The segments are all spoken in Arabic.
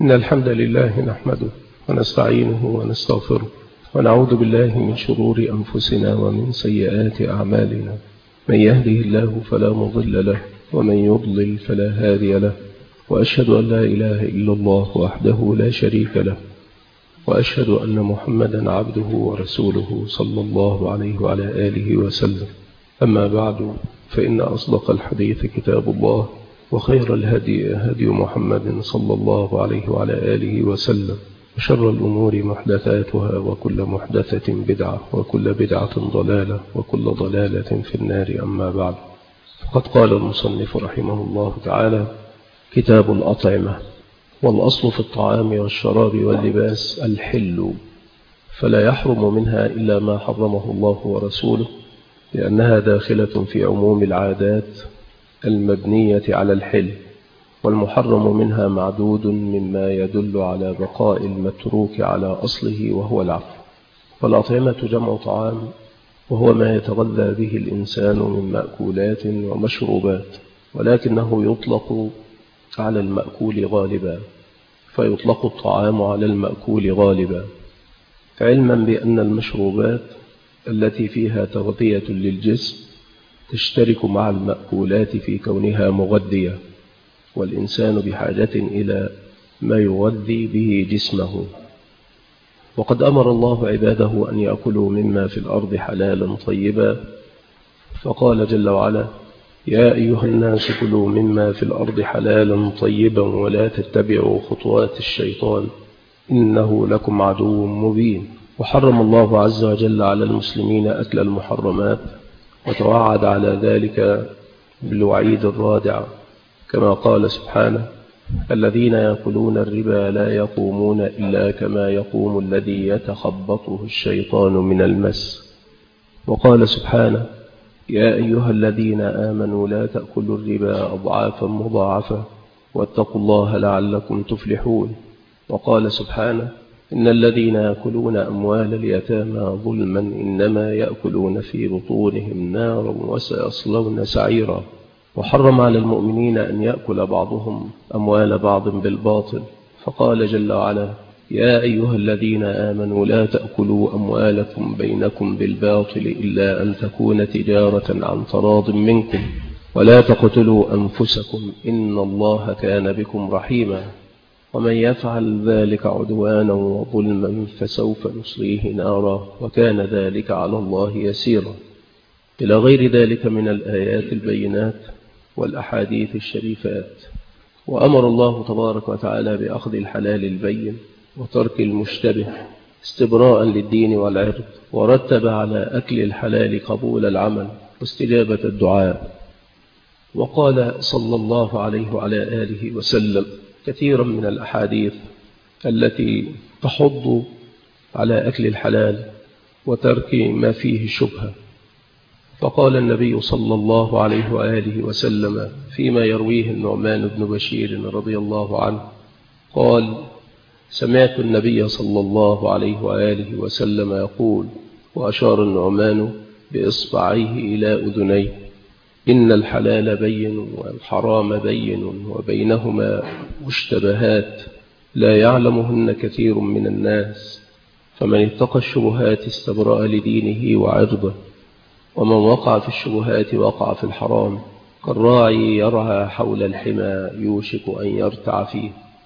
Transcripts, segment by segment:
إن الحمد لله نحمده ونستعينه ونستغفره ونعوذ بالله من شرور أنفسنا ومن سيئات أعمالنا. من يهده الله فلا مضل له ومن يضلل فلا هادي له، وأشهد أن لا إله إلا الله وحده لا شريك له، وأشهد أن محمدا عبده ورسوله صلى الله عليه وعلى آله وسلم. أما بعد، فإن أصدق الحديث كتاب الله، وخير الهدي هدي محمد صلى الله عليه وعلى آله وسلم، وشر الأمور محدثاتها، وكل محدثة بدعة، وكل بدعة ضلالة، وكل ضلالة في النار. أما بعد، فقد قال المصنف رحمه الله تعالى: كتاب الأطعمة. والأصل في الطعام والشراب واللباس الحل، فلا يحرم منها إلا ما حرمه الله ورسوله، لأنها داخلة في عموم العادات المبنية على الحل، والمحرم منها معدود مما يدل على بقاء المتروك على أصله وهو العفو. والأطعمة جمع طعام، وهو ما يتغذى به الإنسان من مأكولات ومشروبات، ولكنه يطلق على المأكول غالبا، فيطلق الطعام على المأكول غالبا، علما بأن المشروبات التي فيها تغذية للجسم تشترك مع المأكولات في كونها مغذية، والإنسان بحاجة إلى ما يغذي به جسمه. وقد أمر الله عباده أن يأكلوا مما في الأرض حلالا طيبا، فقال جل وعلا: يا أيها الناس كلوا مما في الأرض حلالا طيبا ولا تتبعوا خطوات الشيطان إنه لكم عدو مبين. وحرم الله عز وجل على المسلمين أكل المحرمات، وتوعد على ذلك بالوعيد الرادع، كما قال سبحانه: الذين يأكلون الربا لا يقومون إلا كما يقوم الذي يتخبطه الشيطان من المس. وقال سبحانه: يا أيها الذين آمنوا لا تأكلوا الربا أضعافا مضاعفة واتقوا الله لعلكم تفلحون. وقال سبحانه: إن الذين يأكلون أموال اليتامى ظلما إنما يأكلون في بطونهم نارا وسيصلون سعيرا. وحرم على المؤمنين أن يأكل بعضهم أموال بعض بالباطل، فقال جل وعلا: يا أيها الذين آمنوا لا تأكلوا أموالكم بينكم بالباطل إلا أن تكون تجارة عن تراض منكم ولا تقتلوا أنفسكم إن الله كان بكم رحيما. ومن يفعل ذلك عدوانا وظلما فسوف نصليه نارا وكان ذلك على الله يسيرا، إلى غير ذلك من الآيات البينات والأحاديث الشريفات. وأمر الله تبارك وتعالى بأخذ الحلال البين وترك المشتبه استبراء للدين والعرض، ورتب على أكل الحلال قبول العمل واستجابة الدعاء. وقال صلى الله عليه وعلى آله وسلم كثيرا من الأحاديث التي تحض على أكل الحلال وترك ما فيه شبهة. فقال النبي صلى الله عليه وآله وسلم فيما يرويه النعمان بن بشير رضي الله عنه قال: سمعت النبي صلى الله عليه وآله وسلم يقول، وأشار النعمان بإصبعيه إلى أذنيه: إن الحلال بين والحرام بين وبينهما مشتبهات لا يعلمهن كثير من الناس، فمن اتقى الشبهات استبرأ لدينه وعرضه، ومن وقع في الشبهات وقع في الحرام، كالراعي يرعى حول الحمى يوشك أن يرتع فيه.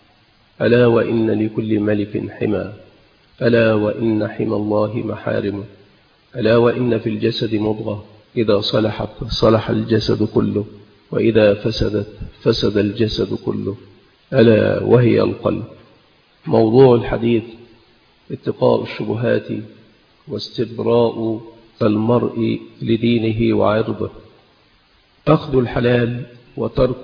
ألا وإن لكل ملك حمى، ألا وإن حمى الله محارمه، ألا وإن في الجسد مضغة إذا صلحت صلح الجسد كله، وإذا فسدت فسد الجسد كله، ألا وهي القلب. موضوع الحديث اتقاء الشبهات واستبراء المرء لدينه وعرضه، أخذ الحلال وترك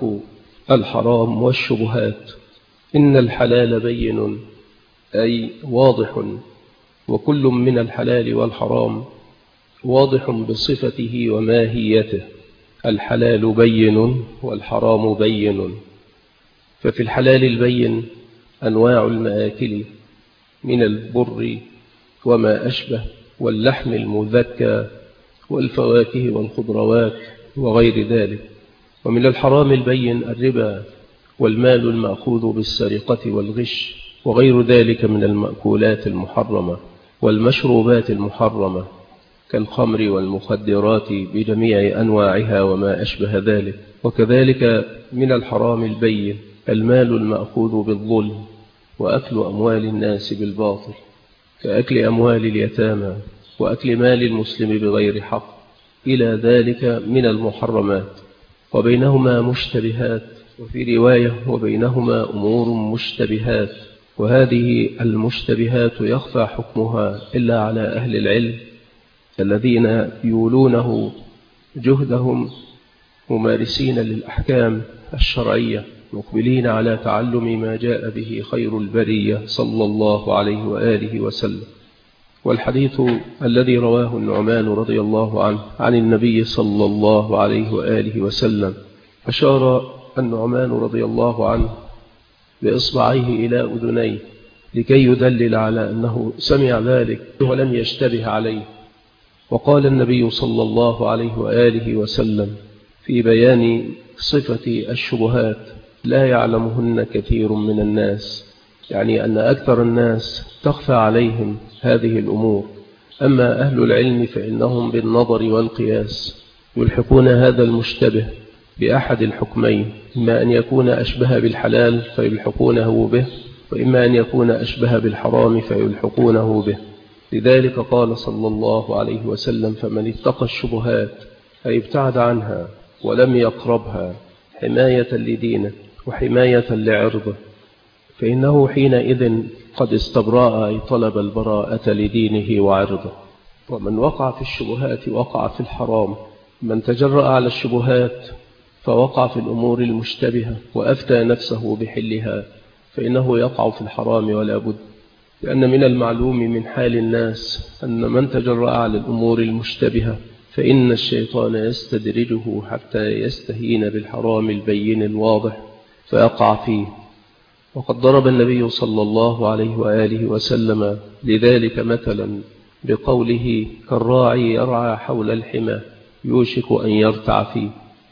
الحرام والشبهات. إن الحلال بين أي واضح، وكل من الحلال والحرام واضح بصفته وماهيته. الحلال بين والحرام بين. ففي الحلال البين أنواع المآكل من البر وما أشبه، واللحم المذكى، والفواكه والخضروات وغير ذلك. ومن الحرام البين الربا والمال المأخوذ بالسرقة والغش وغير ذلك من المأكولات المحرمة والمشروبات المحرمة كالخمر والمخدرات بجميع أنواعها وما أشبه ذلك. وكذلك من الحرام البين المال المأخوذ بالظلم وأكل أموال الناس بالباطل كأكل أموال اليتامى وأكل مال المسلم بغير حق إلى ذلك من المحرمات، وبينهما مشتبهات، وفي رواية وبينهما أمور مشتبهات. وهذه المشتبهات يخفى حكمها إلا على أهل العلم الذين يولونه جهدهم ممارسين للأحكام الشرعية مقبلين على تعلم ما جاء به خير البرية صلى الله عليه وآله وسلم. والحديث الذي رواه النعمان رضي الله عنه عن النبي صلى الله عليه وآله وسلم أشار النعمان رضي الله عنه بإصبعيه إلى أذنيه لكي يدلل على أنه سمع ذلك ولم يشتبه عليه. وقال النبي صلى الله عليه وآله وسلم في بيان صفة الشبهات لا يعلمهن كثير من الناس، يعني أن أكثر الناس تخفى عليهم هذه الأمور، أما أهل العلم فإنهم بالنظر والقياس يلحقون هذا المشتبه بأحد الحكمين، إما أن يكون أشبه بالحلال فيلحقونه به، وإما أن يكون أشبه بالحرام فيلحقونه به. لذلك قال صلى الله عليه وسلم فمن اتقى الشبهات أي ابتعد عنها ولم يقربها حماية لدينه وحماية لعرضه فإنه حينئذ قد استبرأ أي طلب البراءة لدينه وعرضه. ومن وقع في الشبهات وقع في الحرام، من تجرأ على الشبهات فوقع في الأمور المشتبهة وأفتى نفسه بحلها فإنه يقع في الحرام ولا بد، لأن من المعلوم من حال الناس أن من تجرأ على الأمور المشتبهة فإن الشيطان يستدرجه حتى يستهين بالحرام البين الواضح فيقع فيه. وقد ضرب النبي صلى الله عليه وآله وسلم لذلك مثلا بقوله كالراعي يرعى حول الحمى يوشك أن يرتع فيه.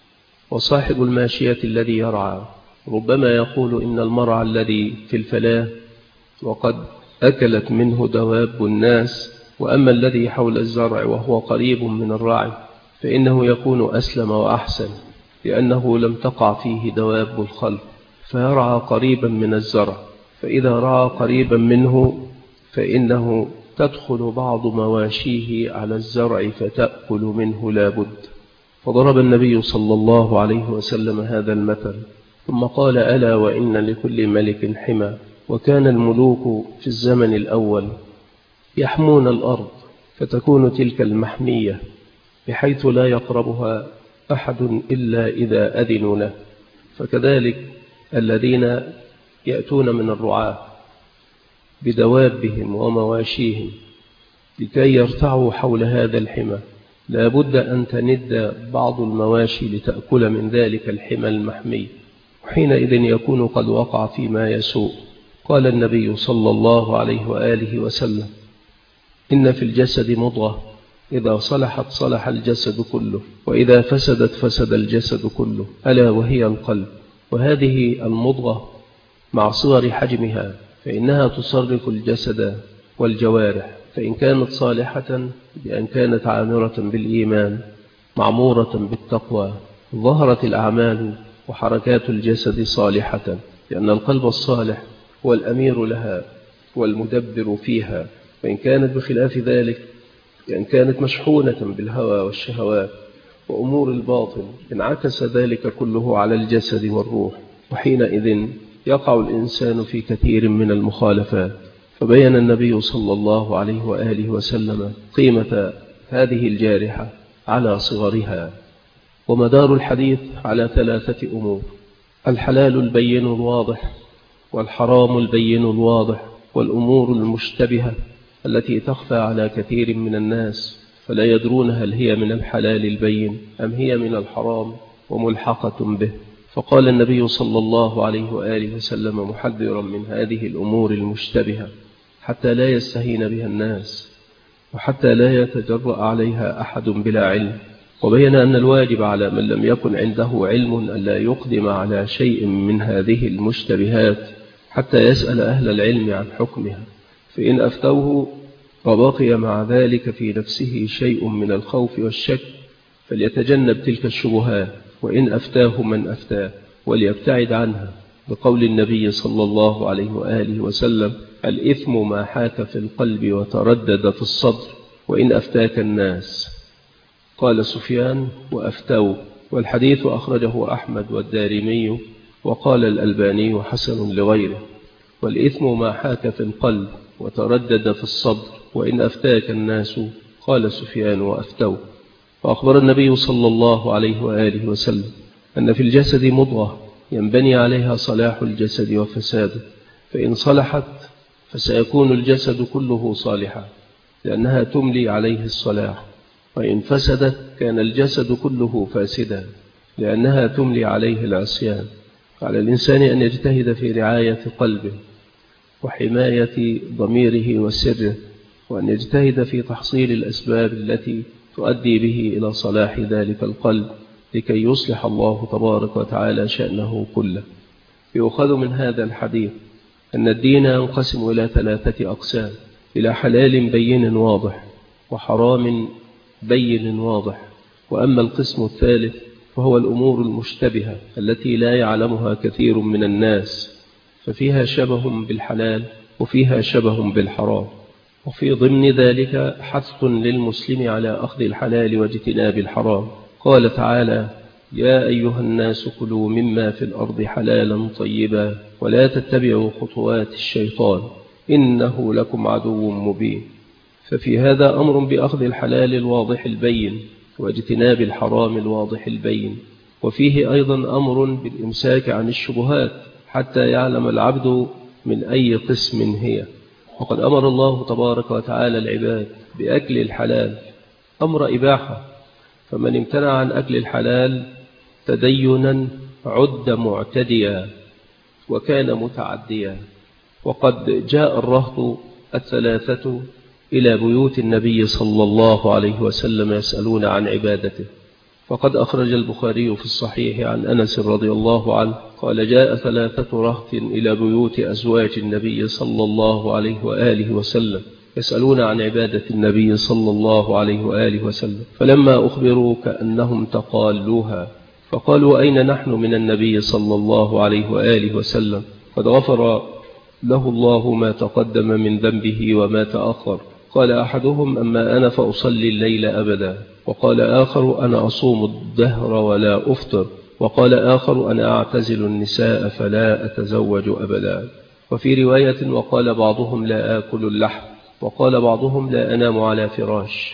وصاحب الماشية الذي يرعى ربما يقول إن المرعى الذي في الفلاة وقد أكلت منه دواب الناس، وأما الذي حول الزرع وهو قريب من الرعي فإنه يكون أسلم وأحسن، لأنه لم تقع فيه دواب الخلق، فيرعى قريبا من الزرع، فإذا رعى قريبا منه فإنه تدخل بعض مواشيه على الزرع فتأكل منه لا بد. فضرب النبي صلى الله عليه وسلم هذا المثل ثم قال ألا وإن لكل ملك حمى. وكان الملوك في الزمن الأول يحمون الأرض فتكون تلك المحمية بحيث لا يقربها أحد إلا إذا أذنوا له، فكذلك الذين يأتون من الرعاة بدوابهم ومواشيهم لكي يرتعوا حول هذا الحمى لا بد أن تند بعض المواشي لتأكل من ذلك الحمى المحمي، وحينئذ يكون قد وقع فيما يسوء. قال النبي صلى الله عليه وآله وسلم إن في الجسد مضغة إذا صلحت صلح الجسد كله وإذا فسدت فسد الجسد كله ألا وهي القلب. وهذه المضغة مع صغر حجمها فإنها تصرف الجسد والجوارح، فإن كانت صالحة بأن كانت عامرة بالإيمان معمورة بالتقوى ظهرت الأعمال وحركات الجسد صالحة، لأن القلب الصالح هو الأمير لها والمدبر فيها. وإن كانت بخلاف ذلك بأن كانت مشحونة بالهوى والشهوات وأمور الباطل انعكس ذلك كله على الجسد والروح، وحينئذ يقع الإنسان في كثير من المخالفات. فبين النبي صلى الله عليه وآله وسلم قيمة هذه الجارحة على صغرها. ومدار الحديث على ثلاثة أمور: الحلال البين الواضح، والحرام البين الواضح، والأمور المشتبهة التي تخفى على كثير من الناس فلا يدرون هل هي من الحلال البين أم هي من الحرام وملحقة به. فقال النبي صلى الله عليه وآله وسلم محذرا من هذه الأمور المشتبهة حتى لا يستهين بها الناس وحتى لا يتجرأ عليها أحد بلا علم، وبين أن الواجب على من لم يكن عنده علم ألا يقدم على شيء من هذه المشتبهات حتى يسأل أهل العلم عن حكمها، فإن أفتوه وبقي مع ذلك في نفسه شيء من الخوف والشك فليتجنب تلك الشبهات، وإن أفتاه من أفتاه وليبتعد عنها، بقول النبي صلى الله عليه وآله وسلم: الإثم ما حاك في القلب وتردد في الصدر، وإن أفتاك الناس. قال سفيان: وأفتوا. والحديث أخرجه أحمد والدارمي، وقال الألباني حسن لغيره. والإثم ما حاك في القلب وتردد في الصدر، وإن أفتاك الناس. قال سفيان: وأفتوا. فأخبر النبي صلى الله عليه وآله وسلم أن في الجسد مضغة ينبني عليها صلاح الجسد وفساده، فإن صلحت فسيكون الجسد كله صالحا لأنها تملي عليه الصلاح، وإن فسدت كان الجسد كله فاسدا لأنها تملي عليه العصيان. فعلى الإنسان أن يجتهد في رعاية قلبه وحماية ضميره وسره، وأن يجتهد في تحصيل الأسباب التي تؤدي به إلى صلاح ذلك القلب لكي يصلح الله تبارك وتعالى شأنه كله. يؤخذ من هذا الحديث أن الدين ينقسم إلى 3 أقسام: إلى حلال بين واضح، وحرام بين واضح، وأما القسم الثالث فهو الأمور المشتبهة التي لا يعلمها كثير من الناس، ففيها شبه بالحلال وفيها شبه بالحرام. وفي ضمن ذلك حث للمسلم على أخذ الحلال واجتناب الحرام. قال تعالى: يا أيها الناس كلوا مما في الأرض حلالا طيبا ولا تتبعوا خطوات الشيطان إنه لكم عدو مبين. ففي هذا أمر بأخذ الحلال الواضح البين واجتناب الحرام الواضح البين، وفيه أيضا أمر بالإمساك عن الشبهات حتى يعلم العبد من أي قسم هي. وقد أمر الله تبارك وتعالى العباد بأكل الحلال أمر إباحة، فمن امتنع عن أكل الحلال تدينا عد معتديا وكان متعديا. وقد جاء الرهط 3 إلى بيوت النبي صلى الله عليه وسلم يسألون عن عبادته، فقد أخرج البخاري في الصحيح عن أنس رضي الله عنه قال: جاء 3 رهط إلى بيوت أزواج النبي صلى الله عليه وآله وسلم يسألون عن عبادة النبي صلى الله عليه وآله وسلم، فلما أخبروا كأنهم تقالوها، فقالوا: أين نحن من النبي صلى الله عليه وآله وسلم؟ قد غفر له الله ما تقدم من ذنبه وما تأخر. قال أحدهم: أما أنا فأصلي الليل أبدا. وقال آخر: أنا أصوم الدهر ولا أفطر. وقال آخر: أنا أعتزل النساء فلا أتزوج أبدا. وفي رواية: وقال بعضهم: لا آكل اللحم. وقال بعضهم: لا أنام على فراش.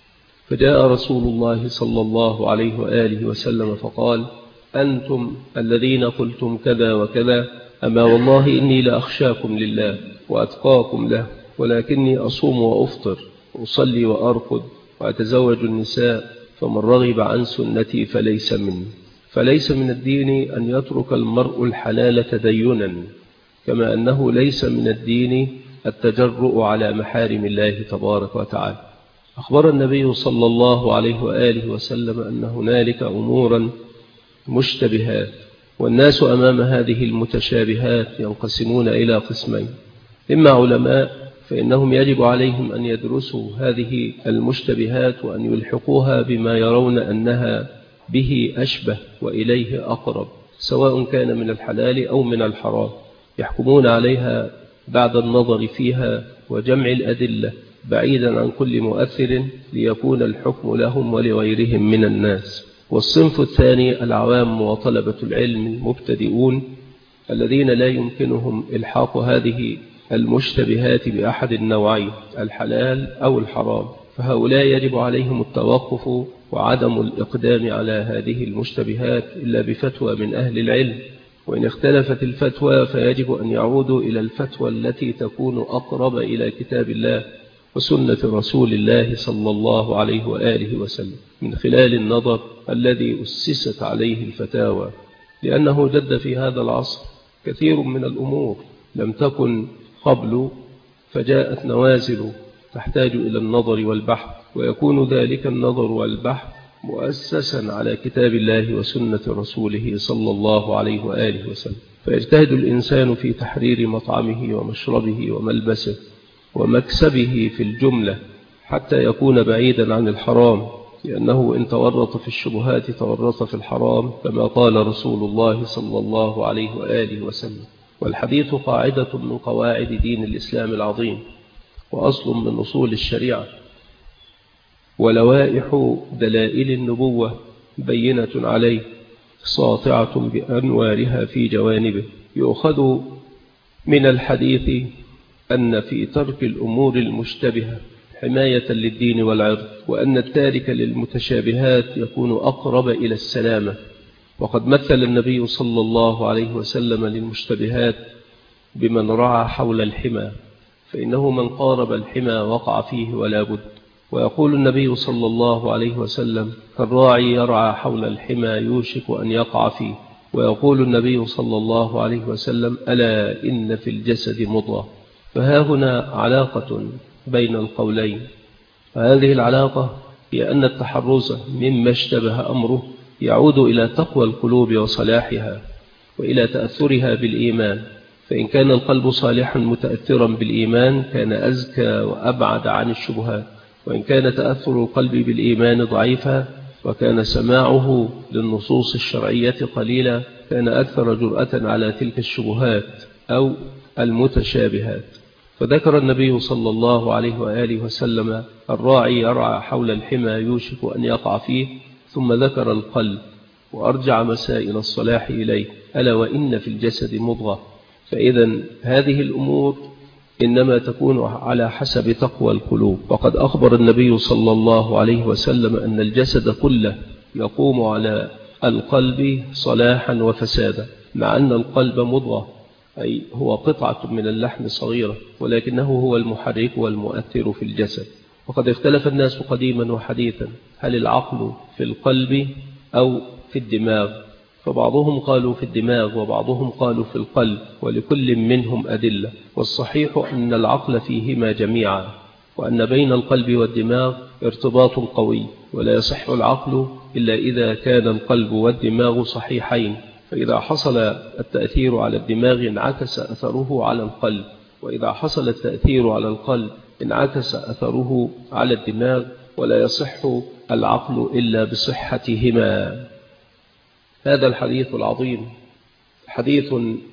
فجاء رسول الله صلى الله عليه وآله وسلم فقال: أنتم الذين قلتم كذا وكذا، أما والله إني لأخشاكم لله وأتقاكم له، ولكني أصوم وأفطر وأصلي وأرقد وأتزوج النساء، فمن رغب عن سنتي فليس مني. فليس من الدين أن يترك المرء الحلال تدينا، كما أنه ليس من الدين التجرؤ على محارم الله تبارك وتعالى. أخبر النبي صلى الله عليه وآله وسلم أن هنالك أمورا مشتبهات، والناس أمام هذه المتشابهات ينقسمون إلى قسمين: إما علماء فإنهم يجب عليهم أن يدرسوا هذه المشتبهات وأن يلحقوها بما يرون أنها به أشبه وإليه أقرب، سواء كان من الحلال أو من الحرام، يحكمون عليها بعد النظر فيها وجمع الأدلة بعيدا عن كل مؤثر ليكون الحكم لهم ولغيرهم من الناس. والصنف الثاني العوام وطلبة العلم المبتدئون الذين لا يمكنهم إلحاق هذه المشتبهات بأحد النوعين الحلال أو الحرام، فهؤلاء يجب عليهم التوقف وعدم الإقدام على هذه المشتبهات إلا بفتوى من أهل العلم، وإن اختلفت الفتوى فيجب أن يعودوا إلى الفتوى التي تكون أقرب إلى كتاب الله وسنة رسول الله صلى الله عليه وآله وسلم من خلال النظر الذي أسست عليه الفتاوى، لأنه جد في هذا العصر كثير من الأمور لم تكن قبل، فجاءت نوازل تحتاج إلى النظر والبحث، ويكون ذلك النظر والبحث مؤسسا على كتاب الله وسنة رسوله صلى الله عليه وآله وسلم. فيجتهد الإنسان في تحرير مطعمه ومشربه وملبسه ومكسبه في الجملة حتى يكون بعيدا عن الحرام، لأنه إن تورط في الشبهات تورط في الحرام، كما قال رسول الله صلى الله عليه وآله وسلم. والحديث قاعدة من قواعد دين الإسلام العظيم، وأصل من أصول الشريعة، ولوائح دلائل النبوة بينة عليه ساطعة بأنوارها في جوانبه. يؤخذ من الحديث أن في ترك الأمور المشتبهة حماية للدين والعرض، وأن التارك للمتشابهات يكون أقرب إلى السلامة. وقد مثل النبي صلى الله عليه وسلم للمشتبهات بمن رعى حول الحمى، فإنه من قارب الحمى وقع فيه ولا بد. ويقول النبي صلى الله عليه وسلم: كالراعي يرعى حول الحمى يوشك أن يقع فيه. ويقول النبي صلى الله عليه وسلم: ألا إن في الجسد مضغة. فها هنا علاقة بين القولين، وهذه العلاقة هي أن التحرز مما اشتبه أمره يعود إلى تقوى القلوب وصلاحها وإلى تأثرها بالإيمان. فإن كان القلب صالحا متأثرا بالإيمان كان أزكى وأبعد عن الشبهات، وإن كان تأثر القلب بالإيمان ضعيفا وكان سماعه للنصوص الشرعية قليلا كان أكثر جرأة على تلك الشبهات أو المتشابهات. فذكر النبي صلى الله عليه وآله وسلم: الراعي يرعى حول الحمى يوشك أن يقع فيه، ثم ذكر القلب وأرجع مسائل الصلاح إليه: ألا وإن في الجسد مضغة. فإذا هذه الأمور إنما تكون على حسب تقوى القلوب. وقد أخبر النبي صلى الله عليه وسلم أن الجسد كله يقوم على القلب صلاحا وفسادا، مع أن القلب مضغة، أي هو قطعة من اللحم صغيرة، ولكنه هو المحرك والمؤثر في الجسد. وقد اختلف الناس قديما وحديثا: هل العقل في القلب أو في الدماغ؟ فبعضهم قالوا في الدماغ وبعضهم قالوا في القلب، ولكل منهم أدلة. والصحيح أن العقل فيهما جميعا، وأن بين القلب والدماغ ارتباط قوي، ولا يصح العقل إلا إذا كان القلب والدماغ صحيحين. فإذا حصل التأثير على الدماغ انعكس أثره على القلب، وإذا حصل التأثير على القلب انعكس أثره على الدماغ، ولا يصح العقل إلا بصحتهما. هذا الحديث العظيم حديث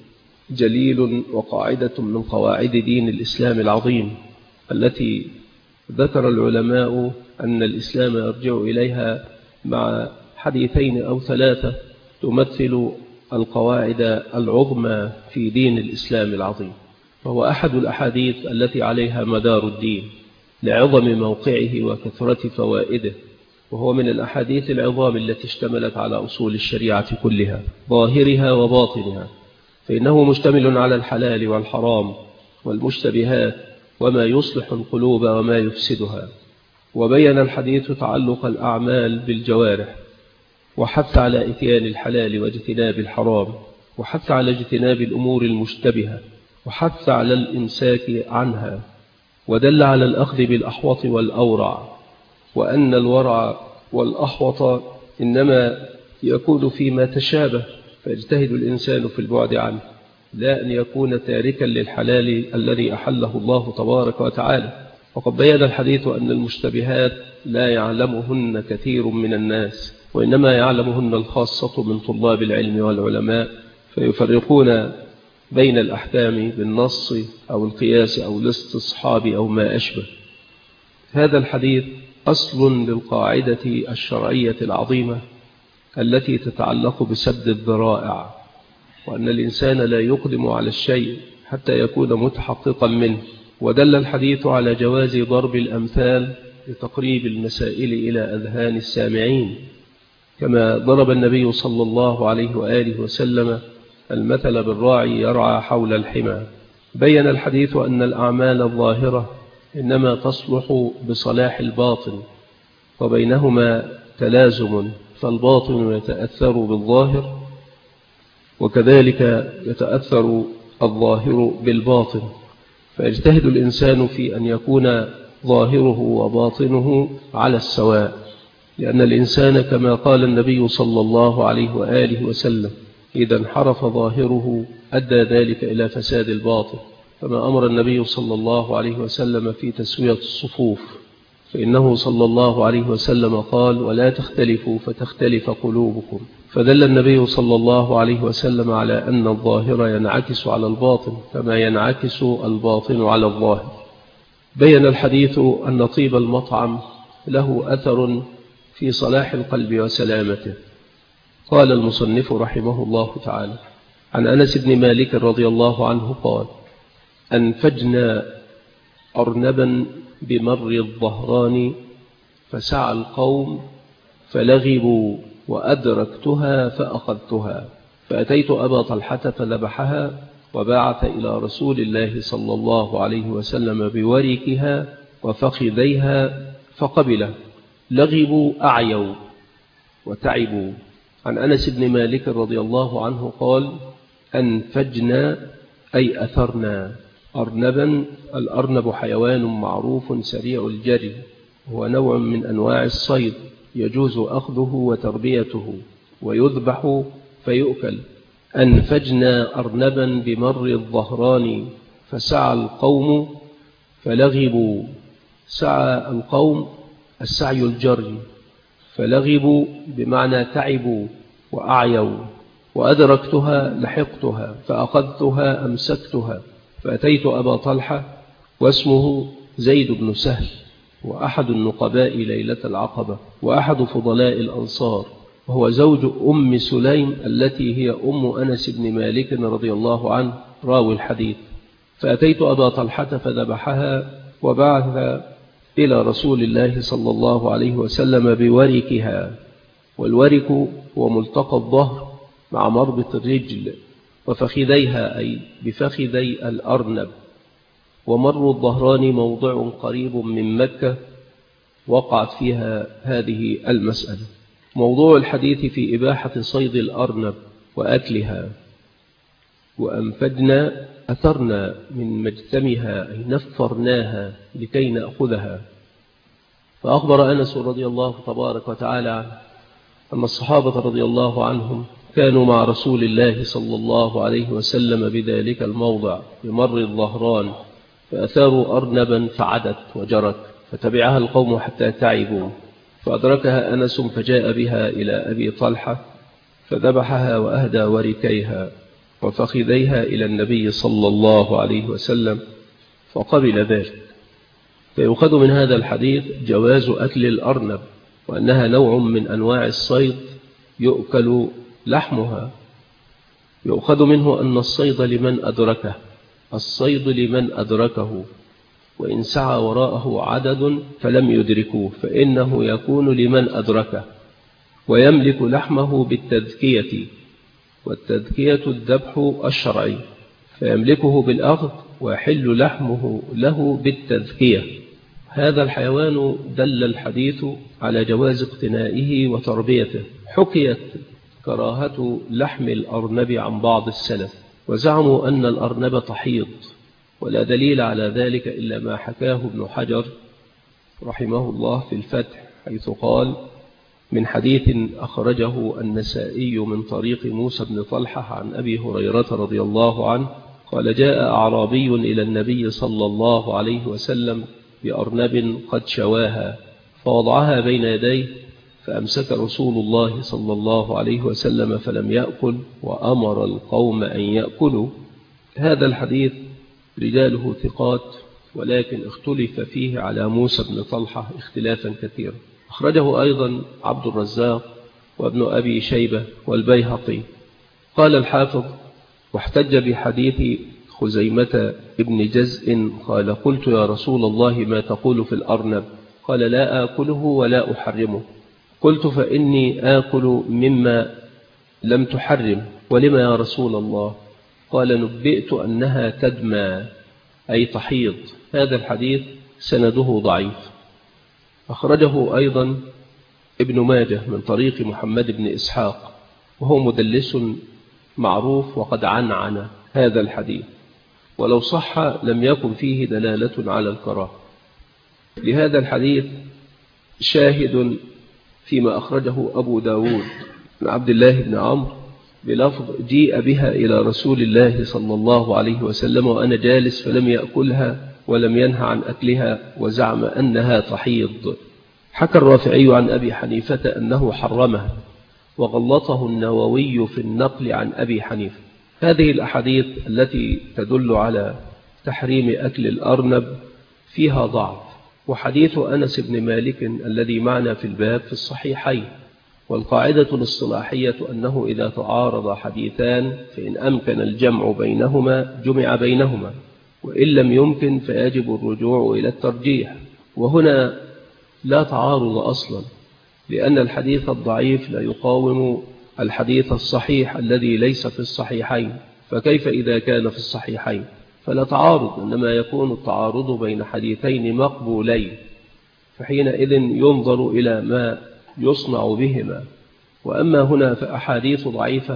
جليل وقاعدة من قواعد دين الإسلام العظيم، التي ذكر العلماء أن الإسلام يرجع إليها مع حديثين أو ثلاثة تمثل القواعد العظمى في دين الإسلام العظيم. وهو أحد الأحاديث التي عليها مدار الدين لعظم موقعه وكثرة فوائده، وهو من الأحاديث العظام التي اشتملت على أصول الشريعة كلها ظاهرها وباطنها، فإنه مشتمل على الحلال والحرام والمشتبهات وما يصلح القلوب وما يفسدها. وبين الحديث تعلق الأعمال بالجوارح، وحث على إتيان الحلال واجتناب الحرام، وحث على اجتناب الأمور المشتبهة، وحث على الإمساك عنها، ودل على الأخذ بالأحوط والأورع، وأن الورع والأحوط إنما يكون فيما تشابه، فيجتهد الإنسان في البعد عنه، لا أن يكون تاركا للحلال الذي أحله الله تبارك وتعالى. وقد بين الحديث أن المشتبهات لا يعلمهن كثير من الناس، وإنما يعلمهن الخاصة من طلاب العلم والعلماء، فيفرقون بين الأحكام بالنص أو القياس أو الاستصحاب أو ما أشبه. هذا الحديث أصل للقاعدة الشرعية العظيمة التي تتعلق بسد الذرائع، وأن الإنسان لا يقدم على الشيء حتى يكون متحققا منه. ودل الحديث على جواز ضرب الأمثال لتقريب المسائل إلى أذهان السامعين، كما ضرب النبي صلى الله عليه وآله وسلم المثل بالراعي يرعى حول الحمى. بين الحديث أن الأعمال الظاهرة إنما تصلح بصلاح الباطن، وبينهما تلازم، فالباطن يتأثر بالظاهر، وكذلك يتأثر الظاهر بالباطن. فيجتهد الإنسان في أن يكون ظاهره وباطنه على السواء، لأن الإنسان كما قال النبي صلى الله عليه وآله وسلم إذا انحرف ظاهره أدى ذلك إلى فساد الباطن، كما أمر النبي صلى الله عليه وسلم في تسوية الصفوف، فإنه صلى الله عليه وسلم قال ولا تختلفوا فتختلف قلوبكم، فدل النبي صلى الله عليه وسلم على أن الظاهر ينعكس على الباطن كما ينعكس الباطن على الظاهر. بين الحديث أن طيب المطعم له أثر في صلاح القلب وسلامته. قال المصنف رحمه الله تعالى عن أنس بن مالك رضي الله عنه قال أنفجنا أرنبا بمر الظهران فسعى القوم فلغبوا وأدركتها فأخذتها فأتيت أبا طلحة فذبحها وبعث إلى رسول الله صلى الله عليه وسلم بوركها وفخذيها فقبله. لغبوا أعيوا وتعبوا. عن أنس بن مالك رضي الله عنه قال أنفجنا أي أثرنا أرنبا. الأرنب حيوان معروف سريع الجري، هو نوع من أنواع الصيد يجوز أخذه وتربيته ويذبح فيؤكل. أنفجنا أرنبا بمر الظهران فسعى القوم فلغبوا. سعى القوم السعي الجري، فلغبوا بمعنى تعبوا وأعيوا. وأدركتها لحقتها فأخذتها أمسكتها فأتيت أبا طلحة واسمه زيد بن سهل، وأحد النقباء ليلة العقبة وأحد فضلاء الأنصار، وهو زوج أم سليم التي هي أم أنس بن مالك رضي الله عنه راوي الحديث. فأتيت أبا طلحة فذبحها وبعث إلى رسول الله صلى الله عليه وسلم بوركها. والورك هو ملتقى الظهر مع مربط الرجل، وفخذيها أي بفخذي الأرنب. ومر الظهران موضع قريب من مكة وقعت فيها هذه المسألة. موضوع الحديث في إباحة صيد الأرنب وأكلها. وأنفجنا أثرنا من مجتمها أي نفرناها لكي نأخذها. فأخبر أنس رضي الله تبارك وتعالى أن الصحابة رضي الله عنهم كانوا مع رسول الله صلى الله عليه وسلم بذلك الموضع بمر الظهران، فأثاروا أرنبا فعدت وجرت، فتبعها القوم حتى تعبوا، فأدركها أنس فجاء بها إلى أبي طلحة فذبحها وأهدى وركيها وفخذيها إلى النبي صلى الله عليه وسلم فقبل ذلك. فيؤخذ من هذا الحديث جواز أكل الأرنب، وأنها نوع من أنواع الصيد يؤكل لحمها. يؤخذ منه أن الصيد لمن أدركه، الصيد لمن أدركه، وإن سعى وراءه عدد فلم يدركوه فإنه يكون لمن أدركه. ويملك لحمه بالتذكية، والتذكية الذبح الشرعي، فيملكه بالأخذ ويحل لحمه له بالتذكية. هذا الحيوان دل الحديث على جواز اقتنائه وتربيته. حكيت كراهة لحم الأرنب عن بعض السلف، وزعموا أن الأرنب تحيض، ولا دليل على ذلك إلا ما حكاه ابن حجر رحمه الله في الفتح، حيث قال من حديث أخرجه النسائي من طريق موسى بن طلحة عن أبي هريرة رضي الله عنه قال جاء أعرابي إلى النبي صلى الله عليه وسلم بأرنب قد شواها فوضعها بين يديه، فأمسك رسول الله صلى الله عليه وسلم فلم يأكل وأمر القوم أن يأكلوا. هذا الحديث رجاله ثقات، ولكن اختلف فيه على موسى بن طلحة اختلافا كثيرا. أخرجه أيضا عبد الرزاق وابن أبي شيبة والبيهقي. قال الحافظ واحتج بحديث خزيمة ابن جزء قال قلت يا رسول الله ما تقول في الأرنب؟ قال لا آكله ولا أحرمه. قلت فإني آكل مما لم تحرم. ولما يا رسول الله؟ قال نبئت أنها تدمى أي تحيض. هذا الحديث سنده ضعيف. أخرجه أيضا ابن ماجه من طريق محمد بن إسحاق، وهو مدلس معروف وقد عنعن هذا الحديث، ولو صح لم يكن فيه دلالة على الكراهة. لهذا الحديث شاهد فيما أخرجه أبو داود عن عبد الله بن عمرو بلفظ جيء بها إلى رسول الله صلى الله عليه وسلم وأنا جالس فلم يأكلها ولم ينهى عن أكلها وزعم أنها تحيض. حكى الرافعي عن أبي حنيفة أنه حرمها، وغلطه النووي في النقل عن أبي حنيفة. هذه الأحاديث التي تدل على تحريم أكل الأرنب فيها ضعف. وحديث أنس بن مالك الذي معنا في الباب في الصحيحين. والقاعدة الاصطلاحية أنه إذا تعارض حديثان فإن أمكن الجمع بينهما جمع بينهما، وإن لم يمكن فيجب الرجوع إلى الترجيح. وهنا لا تعارض أصلا، لأن الحديث الضعيف لا يقاوم الحديث الصحيح الذي ليس في الصحيحين، فكيف إذا كان في الصحيحين؟ فلا تعارض، إنما يكون التعارض بين حديثين مقبولين، فحينئذ ينظر إلى ما يصنع بهما. وأما هنا فأحاديث ضعيفة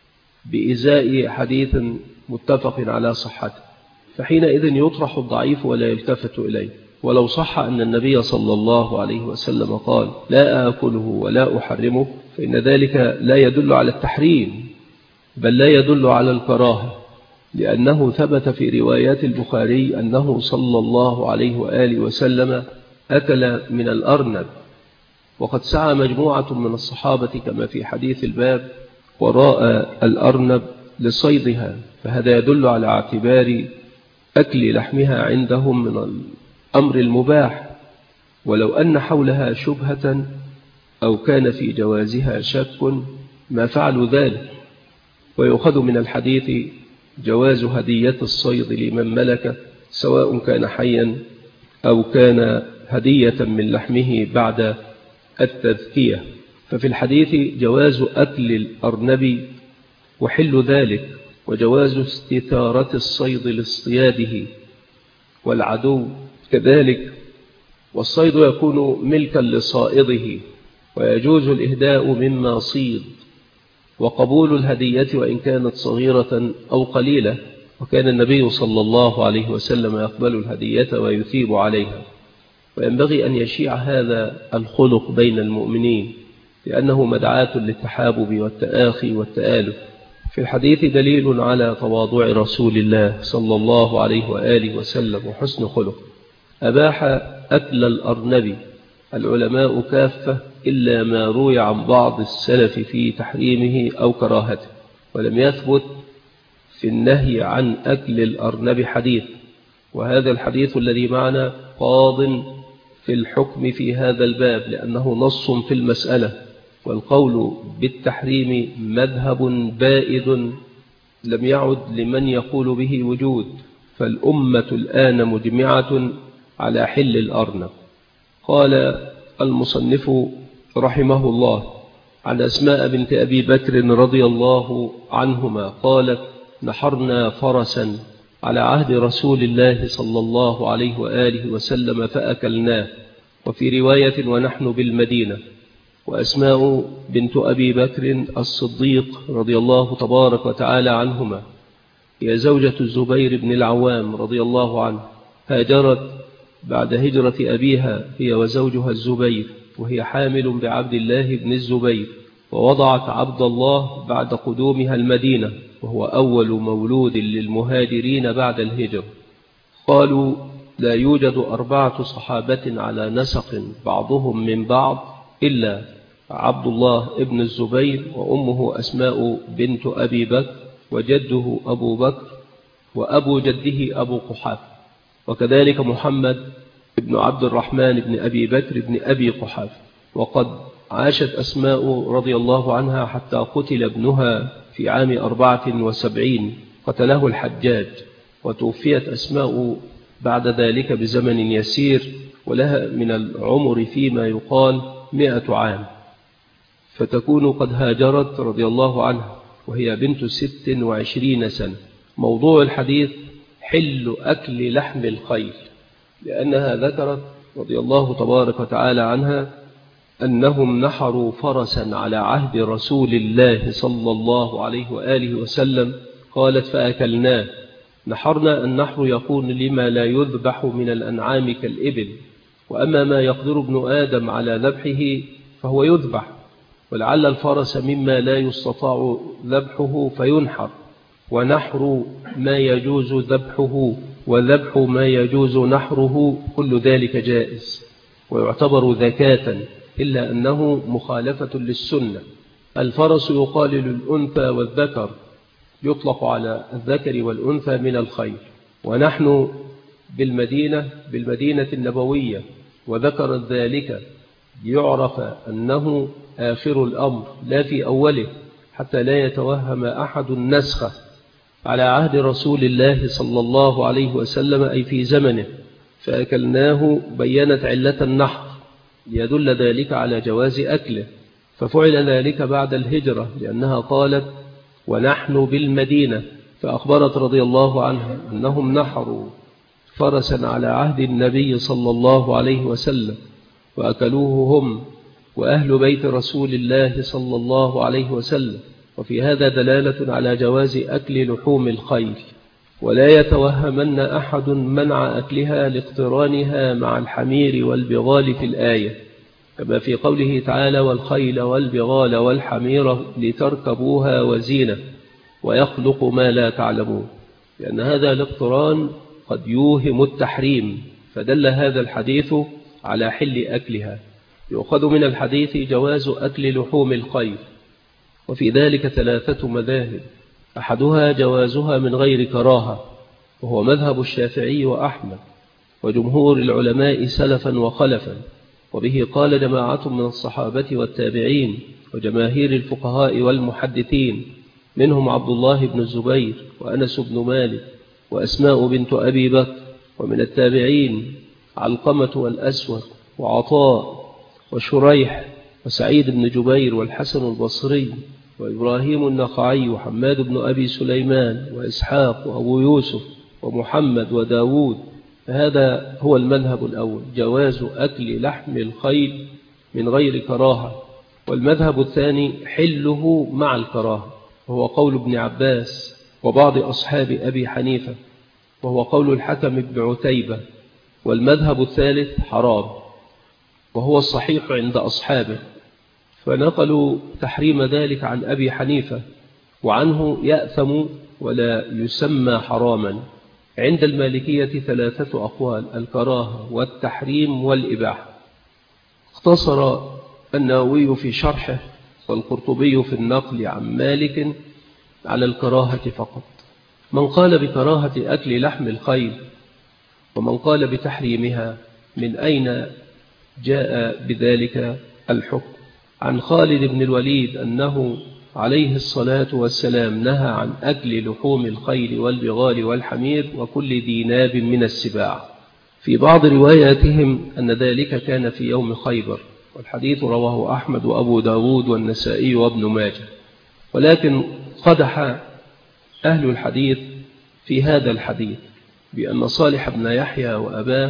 بإزاء حديث متفق على صحته، فحينئذ يطرح الضعيف ولا يلتفت إليه. ولو صح أن النبي صلى الله عليه وسلم قال لا آكله ولا أحرمه، فإن ذلك لا يدل على التحريم، بل لا يدل على الكراهة، لأنه ثبت في روايات البخاري أنه صلى الله عليه وآله وسلم أكل من الأرنب، وقد سعى مجموعة من الصحابة كما في حديث الباب وراء الأرنب لصيدها، فهذا يدل على اعتبار أكل لحمها عندهم من الأمر المباح، ولو أن حولها شبهة أو كان في جوازها شك ما فعلوا ذلك. ويؤخذ من الحديث جواز هدية الصيد لمن ملك، سواء كان حيا أو كان هدية من لحمه بعد التذكية. ففي الحديث جواز أكل الأرنب وحل ذلك، وجواز استثارة الصيد لاصطياده والعدو كذلك، والصيد يكون ملكا لصائده، ويجوز الإهداء مما صيد، وقبول الهدية وإن كانت صغيرة أو قليلة. وكان النبي صلى الله عليه وسلم يقبل الهدية ويثيب عليها. وينبغي أن يشيع هذا الخلق بين المؤمنين، لأنه مدعاة للتحابب والتآخي والتآلف. في الحديث دليل على تواضع رسول الله صلى الله عليه وآله وسلم وحسن خلق. أباح أكل الأرنب العلماء كافة إلا ما روي عن بعض السلف في تحريمه أو كراهته، ولم يثبت في النهي عن أكل الأرنب حديث. وهذا الحديث الذي معنا قاض في الحكم في هذا الباب، لأنه نص في المسألة، والقول بالتحريم مذهب بائد لم يعد لمن يقول به وجود، فالأمة الآن مجمعة على حل الأرنب. قال المصنف رحمه الله عن أسماء بنت أبي بكر رضي الله عنهما قالت نحرنا فرسا على عهد رسول الله صلى الله عليه وآله وسلم فأكلناه، وفي رواية ونحن بالمدينة. وأسماء بنت أبي بكر الصديق رضي الله تبارك وتعالى عنهما هي زوجة الزبير بن العوام رضي الله عنه، هاجرت بعد هجرة أبيها هي وزوجها الزبير، وهي حامل بعبد الله بن الزبير، ووضعت عبد الله بعد قدومها المدينة، وهو أول مولود للمهاجرين بعد الهجرة. قالوا لا يوجد 4 صحابة على نسق بعضهم من بعض إلا عبد الله ابن الزبير، وأمه أسماء بنت أبي بكر، وجده أبو بكر، وأبو جده أبو قحافة، وكذلك محمد ابن عبد الرحمن بن أبي بكر بن أبي قحافة. وقد عاشت أسماء رضي الله عنها حتى قتل ابنها في عام 74 قتله الحجاج، وتوفيت أسماء بعد ذلك بزمن يسير، ولها من العمر فيما يقال 100 عام، فتكون قد هاجرت رضي الله عنها وهي بنت 26 سنة. موضوع الحديث حل أكل لحم الخيل، لأنها ذكرت رضي الله تبارك وتعالى عنها أنهم نحروا فرسا على عهد رسول الله صلى الله عليه وآله وسلم، قالت فأكلناه. نحرنا النحر يكون لما لا يذبح من الأنعام كالإبل، وأما ما يقدر ابن آدم على ذبحه فهو يذبح، ولعل الفرس مما لا يستطاع ذبحه فينحر، ونحر ما يجوز ذبحه وذبح ما يجوز نحره كل ذلك جائز ويعتبر ذكاة، إلا أنه مخالفة للسنة. الفرس يقال للأنثى والذكر، يطلق على الذكر والأنثى من الخيل. ونحن بالمدينة النبوية، وذكر ذلك ليعرف أنه آخر الأمر لا في أوله، حتى لا يتوهم أحد النسخ على عهد رسول الله صلى الله عليه وسلم أي في زمنه، فأكلناه بيّنت علة النحر ليدل ذلك على جواز أكله، ففعل ذلك بعد الهجرة لأنها قالت ونحن بالمدينة، فأخبرت رضي الله عنها أنهم نحروا فرسا على عهد النبي صلى الله عليه وسلم وأكلوه هم وأهل بيت رسول الله صلى الله عليه وسلم. وفي هذا دلالة على جواز أكل لحوم الخيل، ولا يتوهمن أحد منع أكلها لاقترانها مع الحمير والبغال في الآية، كما في قوله تعالى والخيل والبغال والحمير لتركبوها وزينة ويخلق ما لا تعلمون، لأن هذا الاقتران قد يوهم التحريم، فدل هذا الحديث على حل أكلها. يؤخذ من الحديث جواز أكل لحوم الخيل، وفي ذلك 3 مذاهب، أحدها جوازها من غير كراهة، وهو مذهب الشافعي وأحمد وجمهور العلماء سلفا وخلفا، وبه قال جماعة من الصحابة والتابعين وجماهير الفقهاء والمحدثين، منهم عبد الله بن الزبير وأنس بن مالك وأسماء بنت أبي بكر، ومن التابعين علقمة والأسود وعطاء وشريح وسعيد بن جبير والحسن البصري وإبراهيم النخعي وحماد بن أبي سليمان وإسحاق وأبو يوسف ومحمد وداود. فهذا هو المذهب الأول، جواز أكل لحم الخيل من غير كراهة. والمذهب الثاني حله مع الكراهة، وهو قول ابن عباس وبعض أصحاب أبي حنيفة، وهو قول الحكم بن عتيبة. والمذهب الثالث حرام، وهو الصحيح عند أصحابه، فنقلوا تحريم ذلك عن أبي حنيفة، وعنه يأثم ولا يسمى حراما. عند المالكية 3 أقوال: الكراهة والتحريم والإباحة. اختصر النووي في شرحه والقرطبي في النقل عن مالك على الكراهة فقط. من قال بكراهة أكل لحم الخيل ومن قال بتحريمها، من أين جاء بذلك الحكم؟ عن خالد بن الوليد أنه عليه الصلاة والسلام نهى عن أكل لحوم الخيل والبغال والحمير وكل ذي ناب من السباع. في بعض رواياتهم أن ذلك كان في يوم خيبر، والحديث رواه أحمد وأبو داود والنسائي وابن ماجه. ولكن قدح أهل الحديث في هذا الحديث بأن صالح بن يحيى وأباه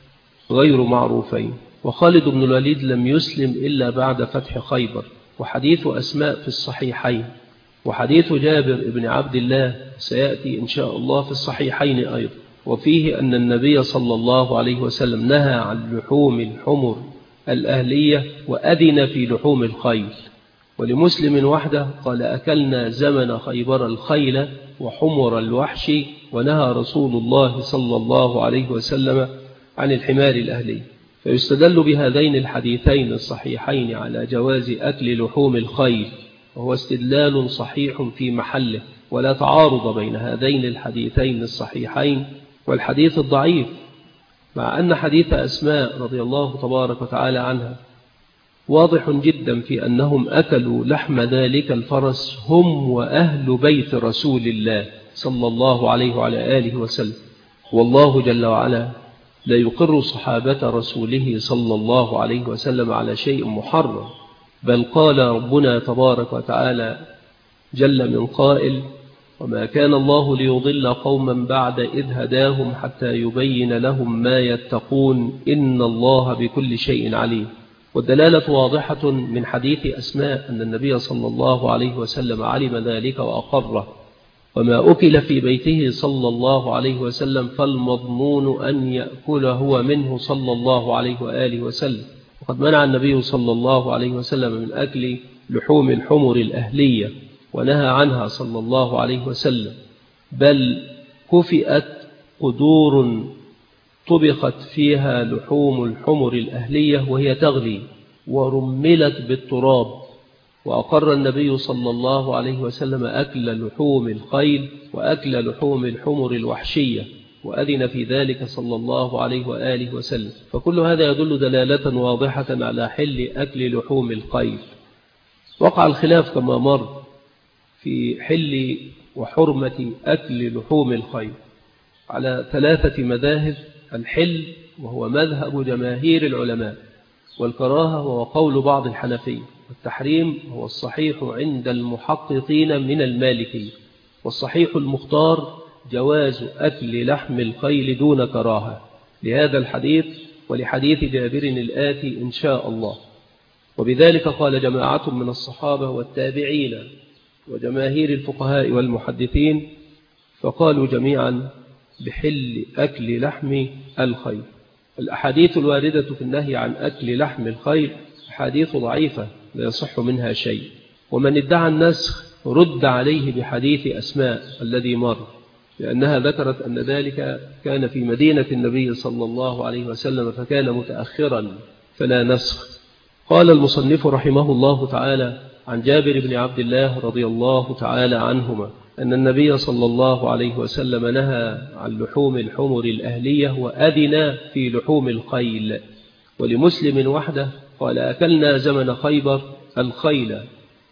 غير معروفين، وخالد بن الوليد لم يسلم إلا بعد فتح خيبر، وحديث أسماء في الصحيحين، وحديث جابر بن عبد الله سيأتي إن شاء الله في الصحيحين أيضا، وفيه أن النبي صلى الله عليه وسلم نهى عن لحوم الحمر الأهلية وأذن في لحوم الخيل. ولمسلم وحده قال أكلنا زمن خيبر الخيل وحمر الوحش، ونهى رسول الله صلى الله عليه وسلم عن الحمار الأهلي. فيستدل بهذين الحديثين الصحيحين على جواز أكل لحوم الخيل، وهو استدلال صحيح في محله، ولا تعارض بين هذين الحديثين الصحيحين والحديث الضعيف، مع أن حديث أسماء رضي الله تبارك وتعالى عنها واضح جدا في أنهم أكلوا لحم ذلك الفرس هم وأهل بيت رسول الله صلى الله عليه وعلى آله وسلم. والله جل وعلا لا يقر صحابة رسوله صلى الله عليه وسلم على شيء محرم، بل قال ربنا تبارك وتعالى جل من قائل: وما كان الله ليضل قوما بعد إذ هداهم حتى يبين لهم ما يتقون إن الله بكل شيء عليم. والدلالة واضحة من حديث أسماء أن النبي صلى الله عليه وسلم علم ذلك وأقره، وما أكل في بيته صلى الله عليه وسلم فالمضمون أن يأكل هو منه صلى الله عليه وآله وسلم. وقد منع النبي صلى الله عليه وسلم من أكل لحوم الحمر الأهلية ونهى عنها صلى الله عليه وسلم، بل كفئت قدور طبخت فيها لحوم الحمر الأهلية وهي تغلي ورملت بالتراب، وأقر النبي صلى الله عليه وسلم أكل لحوم الخيل وأكل لحوم الحمر الوحشية، وأذن في ذلك صلى الله عليه وآله وسلم. فكل هذا يدل دلالة واضحة على حل أكل لحوم الخيل. وقع الخلاف كما مر في حل وحرمة أكل لحوم الخيل على 3 مذاهب: الحل وهو مذهب جماهير العلماء، والكراهة هو قول بعض الحنفية، والتحريم هو الصحيح عند المحققين من المالكية، والصحيح المختار جواز أكل لحم الخيل دون كراهة، لهذا الحديث ولحديث جابر الآتي إن شاء الله. وبذلك قال جماعة من الصحابة والتابعين وجماهير الفقهاء والمحدثين، فقالوا جميعا بحل أكل لحم الخيل. الأحاديث الواردة في النهي عن أكل لحم الخيل أحاديث ضعيفة لا يصح منها شيء، ومن ادعى النسخ رد عليه بحديث أسماء الذي مر، لأنها ذكرت أن ذلك كان في مدينة النبي صلى الله عليه وسلم فكان متأخرا فلا نسخ. قال المصنف رحمه الله تعالى عن جابر بن عبد الله رضي الله تعالى عنهما أن النبي صلى الله عليه وسلم نهى عن لحوم الحمر الأهلية وأذن في لحوم الخيل. ولمسلم وحده قال: أكلنا زمن خيبر الخيل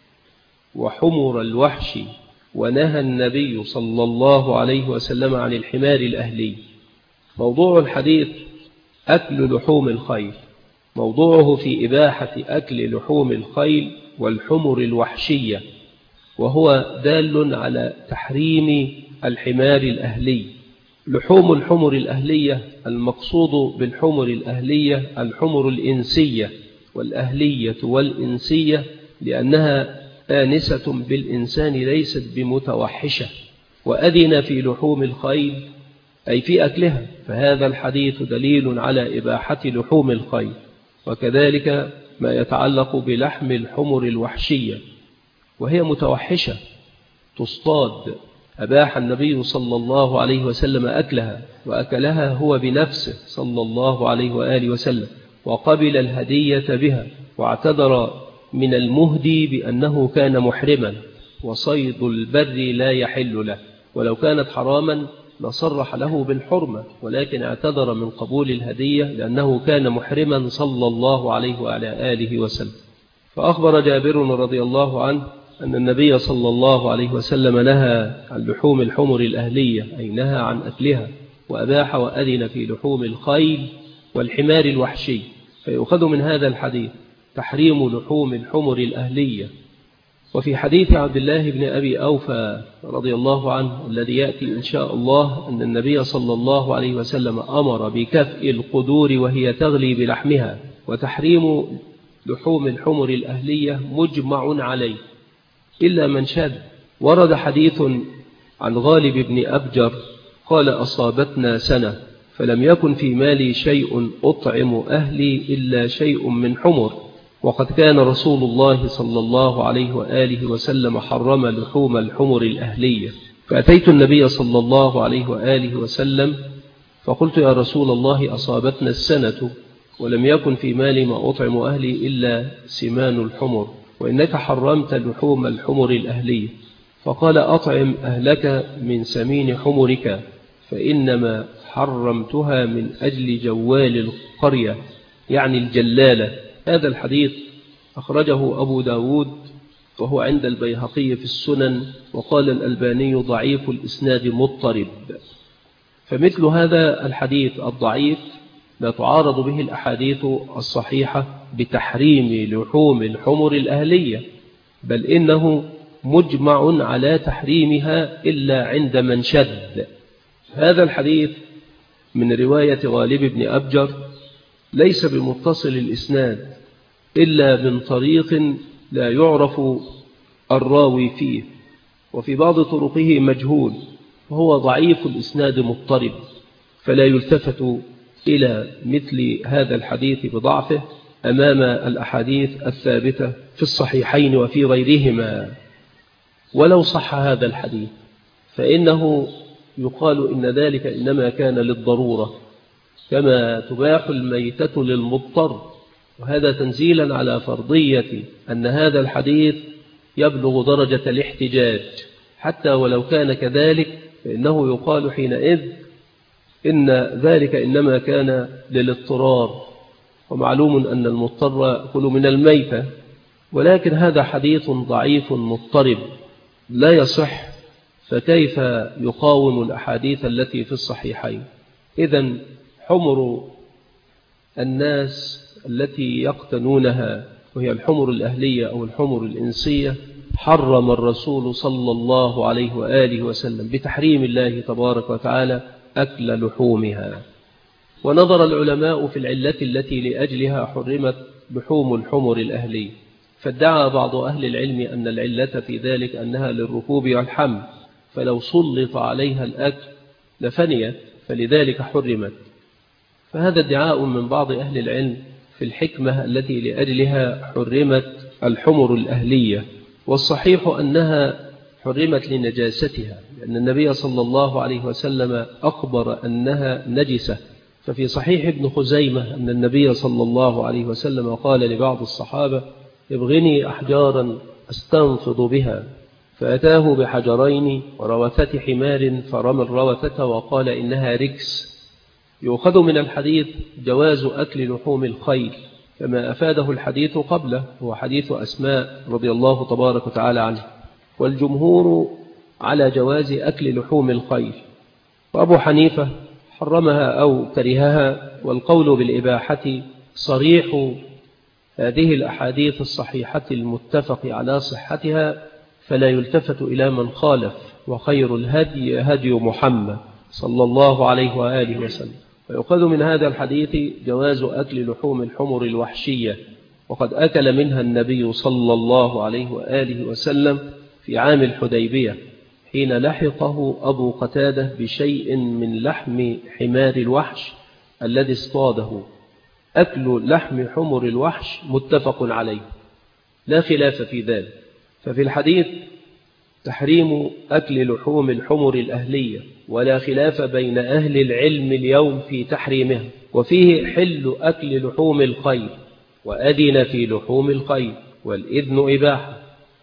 وحمر الوحش، ونهى النبي صلى الله عليه وسلم عن الحمار الأهلي. موضوع الحديث أكل لحوم الخيل، موضوعه في إباحة أكل لحوم الخيل والحمر الوحشية، وهو دال على تحريم الحمار الأهلي. لحوم الحمر الأهلية، المقصود بالحمر الأهلية الحمر الإنسية، والأهلية والإنسية لأنها آنسة بالإنسان ليست بمتوحشة. وأذن في لحوم الخيل أي في أكلها، فهذا الحديث دليل على إباحة لحوم الخيل. وكذلك ما يتعلق بلحم الحمر الوحشية وهي متوحشة تصطاد، أباح النبي صلى الله عليه وسلم أكلها، وأكلها هو بنفسه صلى الله عليه وآله وسلم، وقبل الهدية بها، واعتذر من المهدي بأنه كان محرما، وصيد البر لا يحل له، ولو كانت حراما لصرح له بالحرمة، ولكن اعتذر من قبول الهدية لأنه كان محرما صلى الله عليه وعلى آله وسلم. فأخبر جابر رضي الله عنه أن النبي صلى الله عليه وسلم نهى عن لحوم الحمر الأهلية، أي نهى عن أكلها، وأباح وأذن في لحوم الخيل والحمار الوحشي. فيؤخذ من هذا الحديث تحريم لحوم الحمر الأهلية. وفي حديث عبد الله بن أبي أوفى رضي الله عنه الذي يأتي إن شاء الله أن النبي صلى الله عليه وسلم أمر بكفء القدور وهي تغلي بلحمها. وتحريم لحوم الحمر الأهلية مجمع عليه إلا من شذ. ورد حديث عن غالب بن أبجر قال: أصابتنا سنة فلم يكن في مالي شيء أطعم أهلي إلا شيء من حمر، وقد كان رسول الله صلى الله عليه وآله وسلم حرم لحوم الحمر الأهلية. فأتيت النبي صلى الله عليه وآله وسلم فقلت: يا رسول الله، أصابتنا السنة ولم يكن في مالي ما أطعم أهلي إلا سمان الحمر، وإنك حرمت لحوم الحمر الأهلية. فقال: أطعم أهلك من سمين حمرك، فإنما حرمتها من أجل جوال القرية، يعني الجلالة. هذا الحديث أخرجه أبو داود وهو عند البيهقي في السنن، وقال الألباني ضعيف الإسناد مضطرب. فمثل هذا الحديث الضعيف لا تعارض به الأحاديث الصحيحة بتحريم لحوم الحمر الأهلية، بل إنه مجمع على تحريمها إلا عند من شذ. هذا الحديث من رواية غالب بن أبجر ليس بمتصل الإسناد إلا من طريق لا يعرف الراوي فيه، وفي بعض طرقه مجهول، وهو ضعيف الإسناد مضطرب، فلا يلتفت إلى مثل هذا الحديث بضعفه أمام الأحاديث الثابتة في الصحيحين وفي غيرهما. ولو صح هذا الحديث فإنه يقال إن ذلك إنما كان للضرورة، كما تباح الميتة للمضطر، وهذا تنزيلا على فرضية أن هذا الحديث يبلغ درجة الاحتجاج. حتى ولو كان كذلك فإنه يقال حينئذ إن ذلك إنما كان للاضطرار، ومعلوم أن المضطر يأكل من الميتة، ولكن هذا حديث ضعيف مضطرب لا يصح، فكيف يقاوم الأحاديث التي في الصحيحين؟ إذن حمر الناس التي يقتنونها وهي الحمر الأهلية أو الحمر الإنسية حرم الرسول صلى الله عليه وآله وسلم بتحريم الله تبارك وتعالى أكل لحومها. ونظر العلماء في العلة التي لأجلها حرمت لحوم الحمر الأهلية، فادعى بعض أهل العلم أن العلة في ذلك أنها للركوب والحمل، فلو سلط عليها الأكل لفنيت، فلذلك حرمت. فهذا ادعاء من بعض أهل العلم في الحكمة التي لأجلها حرمت الحمر الأهلية، والصحيح أنها حرمت لنجاستها، لأن النبي صلى الله عليه وسلم أخبر أنها نجسة. ففي صحيح ابن خزيمة أن النبي صلى الله عليه وسلم قال لبعض الصحابة: ابغني أحجارا أستنفض بها، فأتاه بحجرين وروثة حمار فرمى الروثة وقال إنها ركس. يؤخذ من الحديث جواز أكل لحوم الخيل كما أفاده الحديث قبله، هو حديث أسماء رضي الله تبارك وتعالى عنه، والجمهور على جواز أكل لحوم الخيل، وأبو حنيفة حرمها أو كرهها، والقول بالإباحة صريح هذه الأحاديث الصحيحة المتفق على صحتها، فلا يلتفت إلى من خالف، وخير الهدي هدي محمد صلى الله عليه وآله وسلم. ويؤخذ من هذا الحديث جواز أكل لحوم الحمر الوحشية، وقد أكل منها النبي صلى الله عليه وآله وسلم في عام الحديبية حين لحقه أبو قتادة بشيء من لحم حمار الوحش الذي اصطاده. أكل لحم حمر الوحش متفق عليه لا خلاف في ذلك. ففي الحديث تحريم أكل لحوم الحمر الأهلية، ولا خلاف بين أهل العلم اليوم في تحريمها. وفيه حل أكل لحوم الخيل، وأذن في لحوم الخيل، والإذن إباحة.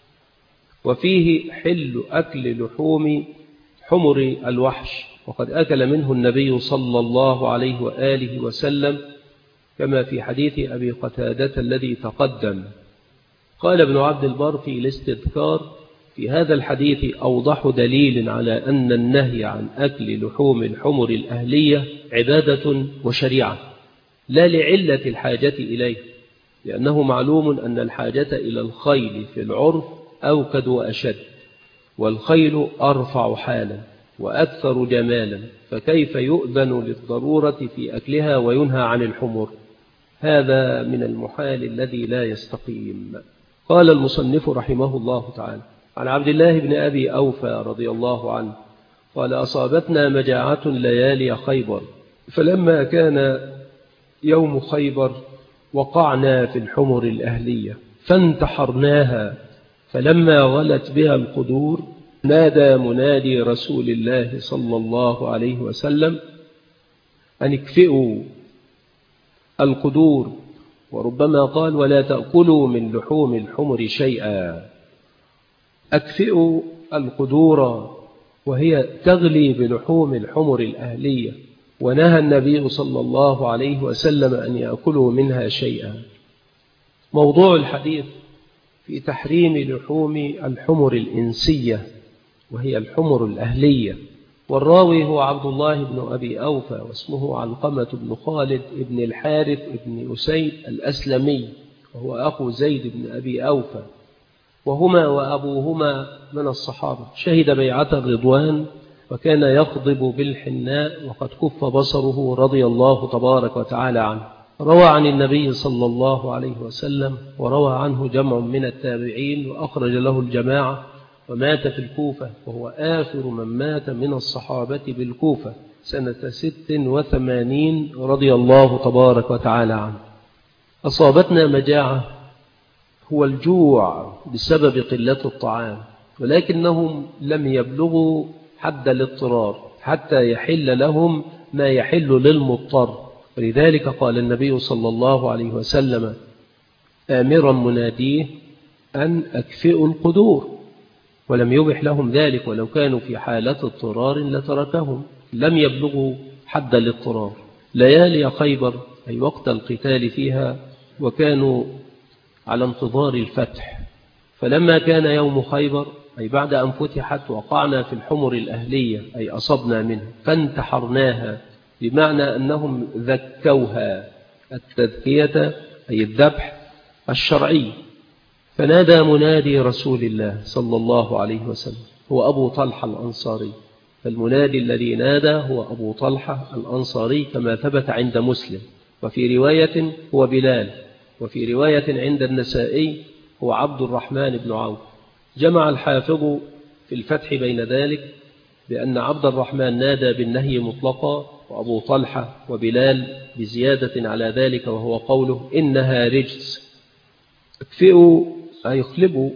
وفيه حل أكل لحوم حمر الوحش، وقد أكل منه النبي صلى الله عليه وآله وسلم كما في حديث أبي قتادة الذي تقدم. قال ابن عبد البر في الاستذكار: في هذا الحديث أوضح دليل على أن النهي عن أكل لحوم الحمر الأهلية عبادة وشريعة، لا لعلة الحاجة إليه، لأنه معلوم أن الحاجة إلى الخيل في العرف أوكد وأشد، والخيل أرفع حالا وأكثر جمالا، فكيف يؤذن للضرورة في أكلها وينهى عن الحمر؟ هذا من المحال الذي لا يستقيم. قال المصنف رحمه الله تعالى: عن عبد الله بن أبي أوفى رضي الله عنه قال: أصابتنا مجاعة ليالي خيبر، فلما كان يوم خيبر وقعنا في الحمر الأهلية فانتحرناها، فلما غلت بها القدور نادى منادي رسول الله صلى الله عليه وسلم أن اكفئوا القدور، وربما قال: ولا تأكلوا من لحوم الحمر شيئا. أكفئوا القدور وهي تغلي بلحوم الحمر الأهلية، ونهى النبي صلى الله عليه وسلم أن يأكلوا منها شيئا. موضوع الحديث في تحريم لحوم الحمر الإنسية وهي الحمر الأهلية، والراوي هو عبد الله بن أبي أوفى، واسمه علقمة بن خالد بن الحارث بن أسيد الأسلمي، وهو أخو زيد بن أبي أوفى، وهما وأبوهما من الصحابة. شهد بيعة الرضوان، وكان يخضب بالحناء وقد كف بصره رضي الله تبارك وتعالى عنه. روى عن النبي صلى الله عليه وسلم، وروى عنه جمع من التابعين، وأخرج له الجماعة، ومات في الكوفة، وهو آخر من مات من الصحابة بالكوفة سنة 86 رضي الله تبارك وتعالى عنه. أصابتنا مجاعة، هو الجوع بسبب قلة الطعام، ولكنهم لم يبلغوا حد الاضطرار حتى يحل لهم ما يحل للمضطر. ولذلك قال النبي صلى الله عليه وسلم آمرا مناديه أن أكفئوا القدور، ولم يبح لهم ذلك، ولو كانوا في حالة اضطرار لتركهم، لم يبلغوا حد الاضطرار. ليالي خيبر أي وقت القتال فيها، وكانوا على انتظار الفتح، فلما كان يوم خيبر أي بعد أن فتحت وقعنا في الحمر الأهلية أي أصبنا منها فانتحرناها، بمعنى أنهم ذكوها، التذكية أي الذبح الشرعي. فنادى منادي رسول الله صلى الله عليه وسلم هو أبو طلحة الأنصاري، فالمنادي الذي نادى هو أبو طلحة الأنصاري كما ثبت عند مسلم، وفي رواية هو بلال، وفي رواية عند النسائي هو عبد الرحمن بن عوف. جمع الحافظ في الفتح بين ذلك بأن عبد الرحمن نادى بالنهي مطلقا، وأبو طلحة وبلال بزيادة على ذلك، وهو قوله إنها رجس. اكفئوا أي اخلبوا.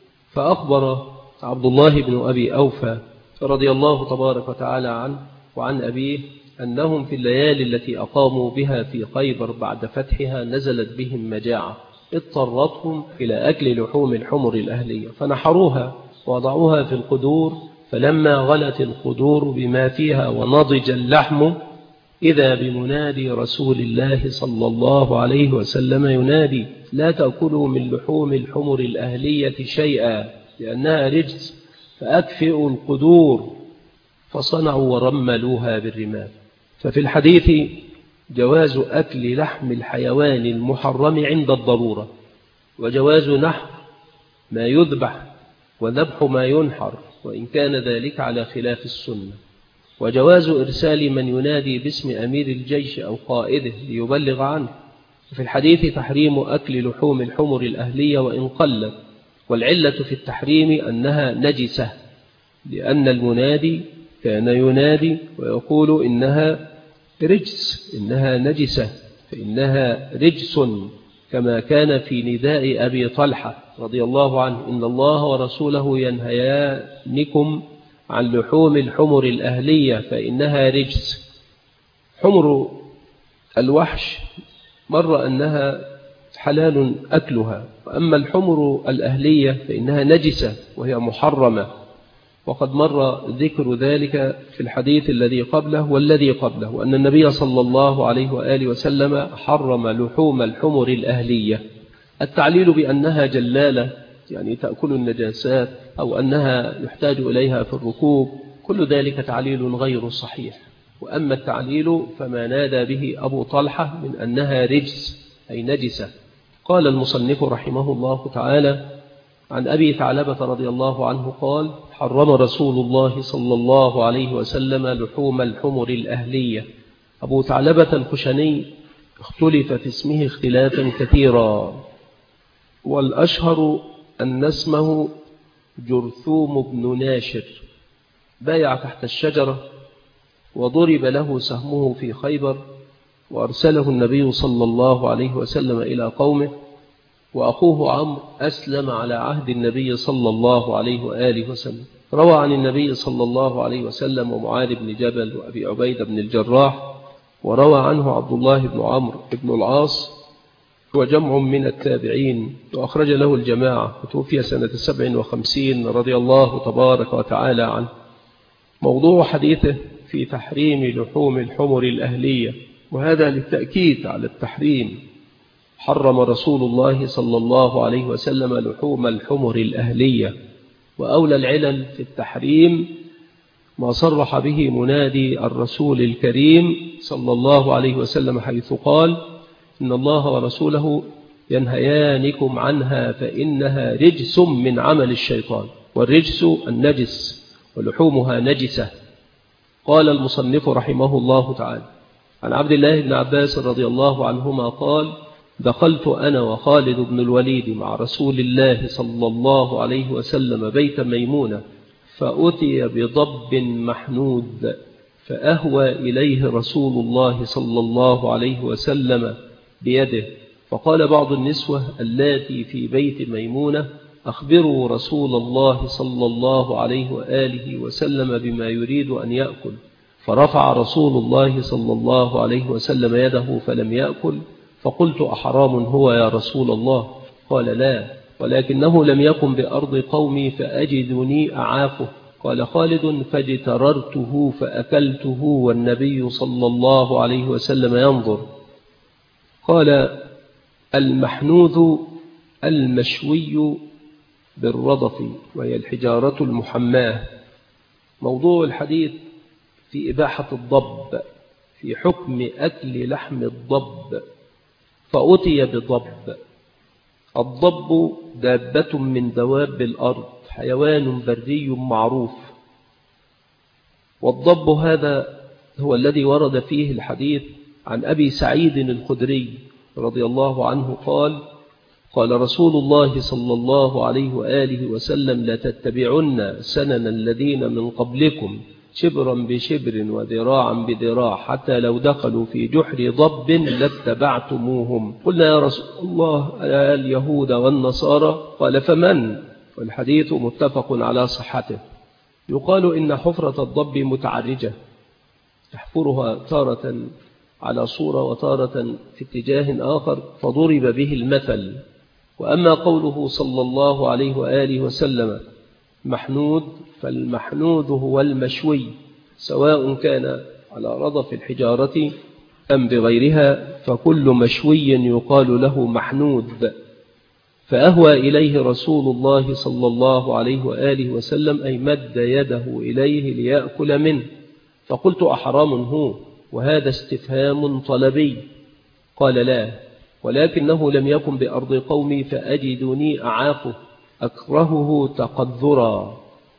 فأخبر عبد الله بن أبي أوفى رضي الله تبارك وتعالى عنه وعن أبيه أنهم في الليالي التي أقاموا بها في خيبر بعد فتحها نزلت بهم مجاعة اضطرتهم إلى أكل لحوم الحمر الأهلية، فنحروها ووضعوها في القدور، فلما غلت القدور بما فيها ونضج اللحم إذا بمنادي رسول الله صلى الله عليه وسلم ينادي لا تأكلوا من لحوم الحمر الأهلية شيئا لأنها رجس فأكفئوا القدور، فصنعوا ورملوها بالرمال. ففي الحديث جواز أكل لحم الحيوان المحرم عند الضرورة، وجواز نحر ما يذبح وذبح ما ينحر وإن كان ذلك على خلاف السنة، وجواز إرسال من ينادي باسم أمير الجيش أو قائده ليبلغ عنه. وفي الحديث تحريم أكل لحوم الحمر الأهلية وإن قلت، والعلة في التحريم أنها نجسة، لأن المنادي كان ينادي ويقول إنها رجس، إنها نجسة، فإنها رجس، كما كان في نداء أبي طلحة رضي الله عنه إن الله ورسوله ينهيانكم عن لحوم الحمر الأهلية فإنها رجس. حمر الوحش مر أنها حلال أكلها، وأما الحمر الأهلية فإنها نجسة وهي محرمة، وقد مر ذكر ذلك في الحديث الذي قبله والذي قبله، وأن النبي صلى الله عليه وآله وسلم حرم لحوم الحمر الأهلية. التعليل بأنها جلالة يعني تأكل النجاسات أو أنها يحتاج إليها في الركوب، كل ذلك تعليل غير صحيح. وأما التعليل فما نادى به أبو طلحة من أنها رجس أي نجسة. قال المصنف رحمه الله تعالى عن أبي ثعلبة رضي الله عنه قال حرم رسول الله صلى الله عليه وسلم لحوم الحمر الأهلية. أبو ثعلبة الخشني اختلف في اسمه اختلافا كثيرا، والأشهر أن اسمه جرثوم بن ناشر، بايع تحت الشجرة وضرب له سهمه في خيبر، وأرسله النبي صلى الله عليه وسلم إلى قومه، وأخوه عمرو أسلم على عهد النبي صلى الله عليه وآله وسلم. روى عن النبي صلى الله عليه وسلم ومعاذ بن جبل وأبي عبيدة بن الجراح، وروى عنه عبد الله بن عمرو بن العاص وجمع من التابعين، وأخرج له الجماعة، وتوفي سنة 57 رضي الله تبارك وتعالى عنه. موضوع حديثه في تحريم لحوم الحمر الأهلية، وهذا للتأكيد على التحريم. حرم رسول الله صلى الله عليه وسلم لحوم الحمر الأهلية، وأولى العلل في التحريم ما صرح به منادي الرسول الكريم صلى الله عليه وسلم حيث قال إن الله ورسوله ينهيانكم عنها فإنها رجس من عمل الشيطان، والرجس النجس ولحومها نجسة. قال المصنف رحمه الله تعالى عن عبد الله بن عباس رضي الله عنهما قال دخلت أنا وخالد بن الوليد مع رسول الله صلى الله عليه وسلم بيت ميمونة، فأتي بضب محنود، فأهوى إليه رسول الله صلى الله عليه وسلم بيده، فقال بعض النسوة اللاتي في بيت ميمونة: أخبروا رسول الله صلى الله عليه وآله وسلم بما يريد أن يأكل. فرفع رسول الله صلى الله عليه وسلم يده فلم يأكل. فقلت: أحرام هو يا رسول الله؟ قال: لا، ولكنه لم يكن بأرض قومي فأجدني أعافه. قال خالد: فاجتررته فأكلته والنبي صلى الله عليه وسلم ينظر. قال: المحنوذ المشوي بالرضف، وهي الحجارة المحماة. موضوع الحديث في إباحة الضب، في حكم أكل لحم الضب. فأتي بضب. الضب دابة من دواب الأرض، حيوان بري معروف. والضب هذا هو الذي ورد فيه الحديث عن أبي سعيد الخدري رضي الله عنه قال: قال رسول الله صلى الله عليه وآله وسلم: لتتبعن سنن الذين من قبلكم شبرا بشبر وذراعا بذراع، حتى لو دخلوا في جحر ضب لاتبعتموهم. قلنا: يا رسول الله، اليهود والنصارى؟ قال: فمن؟ والحديث متفق على صحته. يقال إن حفرة الضب متعرجة، تحفرها تارة على صورة وتارة في اتجاه آخر، فضرب به المثل. وأما قوله صلى الله عليه وآله وسلم محنود، فالمحنود هو المشوي، سواء كان على رضف الحجارة أم بغيرها، فكل مشوي يقال له محنود. فأهوى إليه رسول الله صلى الله عليه وآله وسلم، أي مد يده إليه ليأكل منه. فقلت: أحرام هو؟ وهذا استفهام طلبي. قال: لا، ولكنه لم يكن بأرض قومي فأجدني أعافه، أكرهه تقذرا.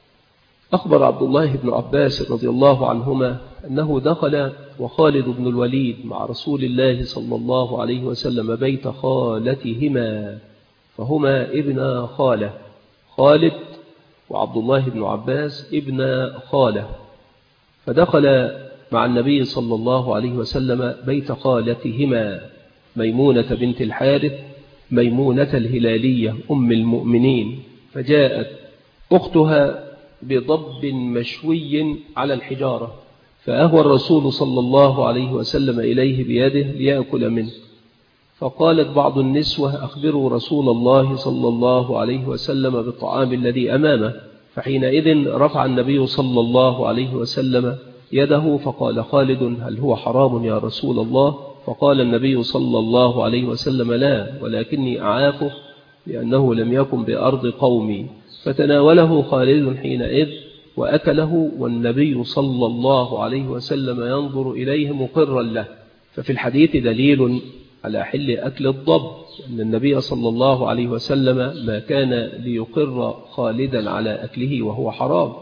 أخبر عبد الله بن عباس رضي الله عنهما أنه دخل وخالد بن الوليد مع رسول الله صلى الله عليه وسلم بيت خالتهما، فهما ابن خالة، خالد وعبد الله بن عباس ابن خالة. فدخل مع النبي صلى الله عليه وسلم بيت خالتهما ميمونة بنت الحارث، ميمونة الهلالية أم المؤمنين. فجاءت أختها بضب مشوي على الحجارة، فأهوى الرسول صلى الله عليه وسلم إليه بيده ليأكل منه. فقالت بعض النسوة: أخبروا رسول الله صلى الله عليه وسلم بالطعام الذي أمامه. فحينئذ رفع النبي صلى الله عليه وسلم يده، فقال خالد: هل هو حرام يا رسول الله؟ فقال النبي صلى الله عليه وسلم: لا، ولكني أعافه لأنه لم يكن بأرض قومي. فتناوله خالد حينئذ وأكله، والنبي صلى الله عليه وسلم ينظر إليه مقرا له. ففي الحديث دليل على حل أكل الضب، أن النبي صلى الله عليه وسلم ما كان ليقر خالدا على أكله وهو حرام،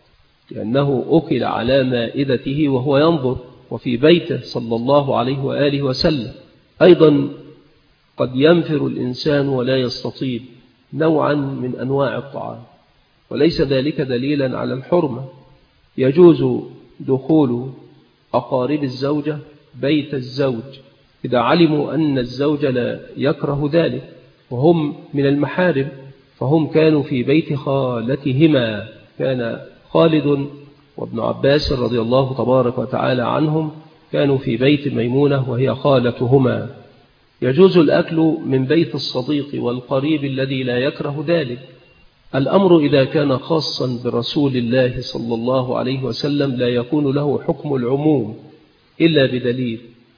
لأنه أكل على مائدته وهو ينظر وفي بيته صلى الله عليه وآله وسلم. أيضا قد ينفر الإنسان ولا يستطيب نوعا من أنواع الطعام، وليس ذلك دليلا على الحرمة. يجوز دخول أقارب الزوجة بيت الزوج إذا علموا أن الزوج لا يكره ذلك وهم من المحارم، فهم كانوا في بيت خالتهما. كان خالد وابن عباس رضي الله تبارك وتعالى عنهم كانوا في بيت ميمونة وهي خالتهما. يجوز الأكل من بيت الصديق والقريب الذي لا يكره ذلك. الأمر إذا كان خاصا برسول الله صلى الله عليه وسلم لا يكون له حكم العموم إلا بدليل.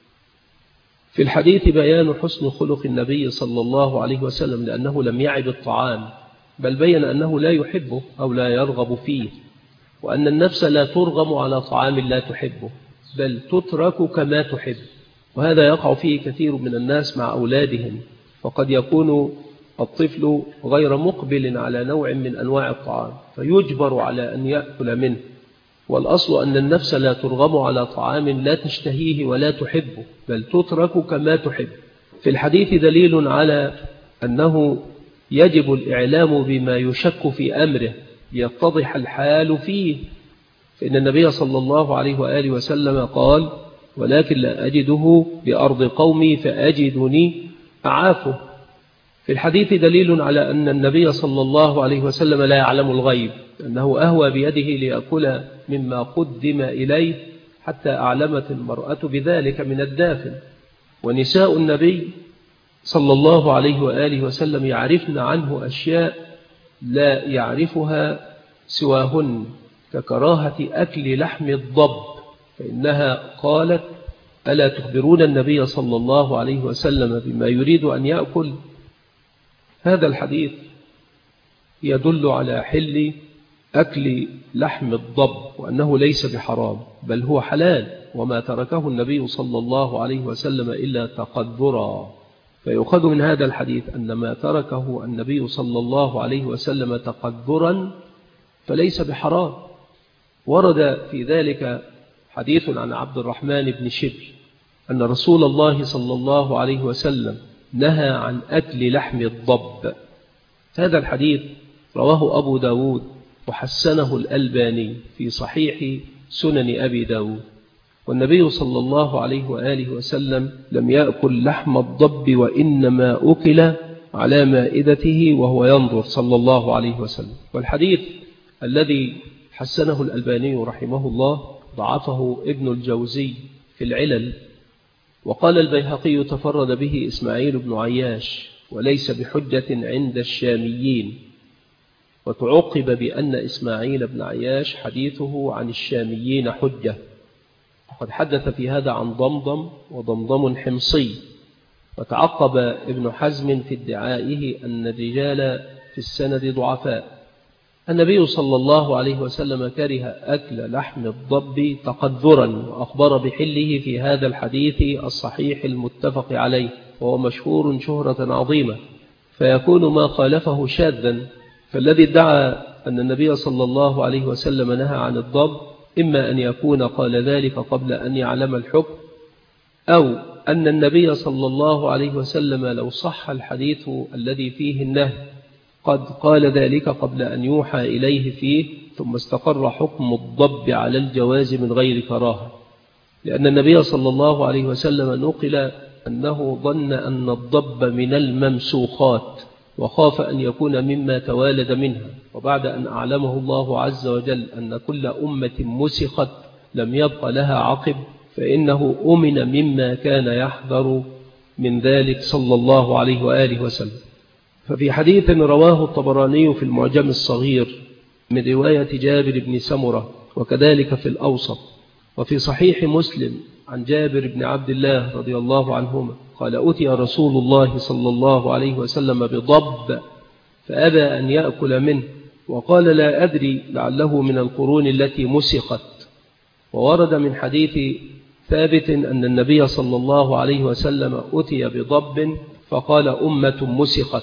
في الحديث بيان حسن خلق النبي صلى الله عليه وسلم، لأنه لم يعب الطعام، بل بين أنه لا يحبه أو لا يرغب فيه، وأن النفس لا ترغم على طعام لا تحبه، بل تترك كما تحب. وهذا يقع فيه كثير من الناس مع أولادهم، فقد يكون الطفل غير مقبل على نوع من أنواع الطعام فيجبر على أن يأكل منه، والأصل أن النفس لا ترغم على طعام لا تشتهيه ولا تحبه، بل تترك كما تحب. في الحديث دليل على أنه يجب الإعلام بما يشك في أمره ليتضح الحال فيه، فإن النبي صلى الله عليه وآله وسلم قال: ولكن لا أجده بأرض قومي فأجدني عافوا. في الحديث دليل على أن النبي صلى الله عليه وسلم لا يعلم الغيب، أنه أهوى بيده ليأكل مما قدم إليه حتى أعلمت المرأة بذلك من الدافن. ونساء النبي صلى الله عليه وآله وسلم يعرفن عنه أشياء لا يعرفها سواهن، ككراهة أكل لحم الضب، فإنها قالت: ألا تخبرون النبي صلى الله عليه وسلم بما يريد أن يأكل؟ هذا الحديث يدل على حل أكل لحم الضب، وأنه ليس بحرام بل هو حلال، وما تركه النبي صلى الله عليه وسلم إلا تقدرا. فيؤخذ من هذا الحديث أن ما تركه النبي صلى الله عليه وسلم تقدرا فليس بحرام. ورد في ذلك حديث عن عبد الرحمن بن شبل أن رسول الله صلى الله عليه وسلم نهى عن أكل لحم الضب. هذا الحديث رواه أبو داود وحسنه الألباني في صحيح سنن أبي داود. والنبي صلى الله عليه وآله وسلم لم يأكل لحم الضب، وإنما أكل على مائدته وهو ينظر صلى الله عليه وسلم. والحديث الذي حسنه الألباني رحمه الله ضعفه ابن الجوزي في العلل، وقال البيهقي تفرد به إسماعيل بن عياش وليس بحجة عند الشاميين. وتعقب بأن إسماعيل بن عياش حديثه عن الشاميين حجة، وقد حدث في هذا عن ضمضم وضمضم حمصي. وتعقب ابن حزم في ادعائه أن الرجال في السند ضعفاء. النبي صلى الله عليه وسلم كره أكل لحم الضب تقدرا، وأخبر بحله في هذا الحديث الصحيح المتفق عليه، وهو مشهور شهرة عظيمة، فيكون ما خالفه شاذا. فالذي ادعى أن النبي صلى الله عليه وسلم نهى عن الضب إما أن يكون قال ذلك قبل أن يعلم الحكم، أو أن النبي صلى الله عليه وسلم لو صح الحديث الذي فيه النهي قد قال ذلك قبل أن يوحى إليه فيه، ثم استقر حكم الضب على الجواز من غير كراهة. لأن النبي صلى الله عليه وسلم نقل أنه ظن أن الضب من الممسوخات، وخاف أن يكون مما توالد منها. وبعد أن أعلمه الله عز وجل أن كل أمة مسخت لم يبق لها عقب، فإنه أمن مما كان يحذر من ذلك صلى الله عليه وآله وسلم. ففي حديث رواه الطبراني في المعجم الصغير من رواية جابر بن سمرة، وكذلك في الأوسط، وفي صحيح مسلم عن جابر بن عبد الله رضي الله عنهما قال: أتي رسول الله صلى الله عليه وسلم بضب فأبى أن يأكل منه، وقال: لا أدري لعله من القرون التي مسخت. وورد من حديث ثابت أن النبي صلى الله عليه وسلم أتي بضب فقال: أمة مسخت.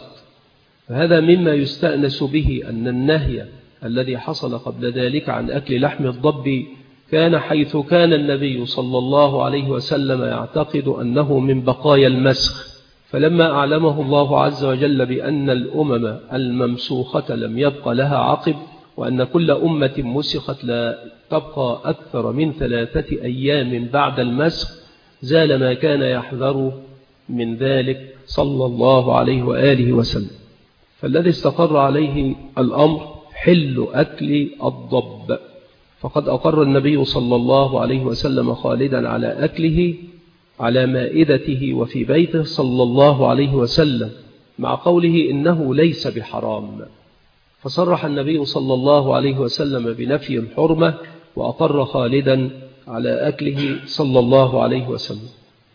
فهذا مما يستأنس به أن النهي الذي حصل قبل ذلك عن أكل لحم الضب كان حيث كان النبي صلى الله عليه وسلم يعتقد أنه من بقايا المسخ، فلما أعلمه الله عز وجل بأن الأمم الممسوخة لم يبقى لها عقب، وأن كل أمة مسخت لا تبقى أكثر من 3 أيام بعد المسخ، زال ما كان يحذر من ذلك صلى الله عليه وآله وسلم. فالذي استقر عليه الأمر حل أكل الضب، فقد أقر النبي صلى الله عليه وسلم خالدا على أكله على مائدته وفي بيته صلى الله عليه وسلم، مع قوله إنه ليس بحرام. فصرح النبي صلى الله عليه وسلم بنفي الحرمة، وأقر خالدا على أكله صلى الله عليه وسلم.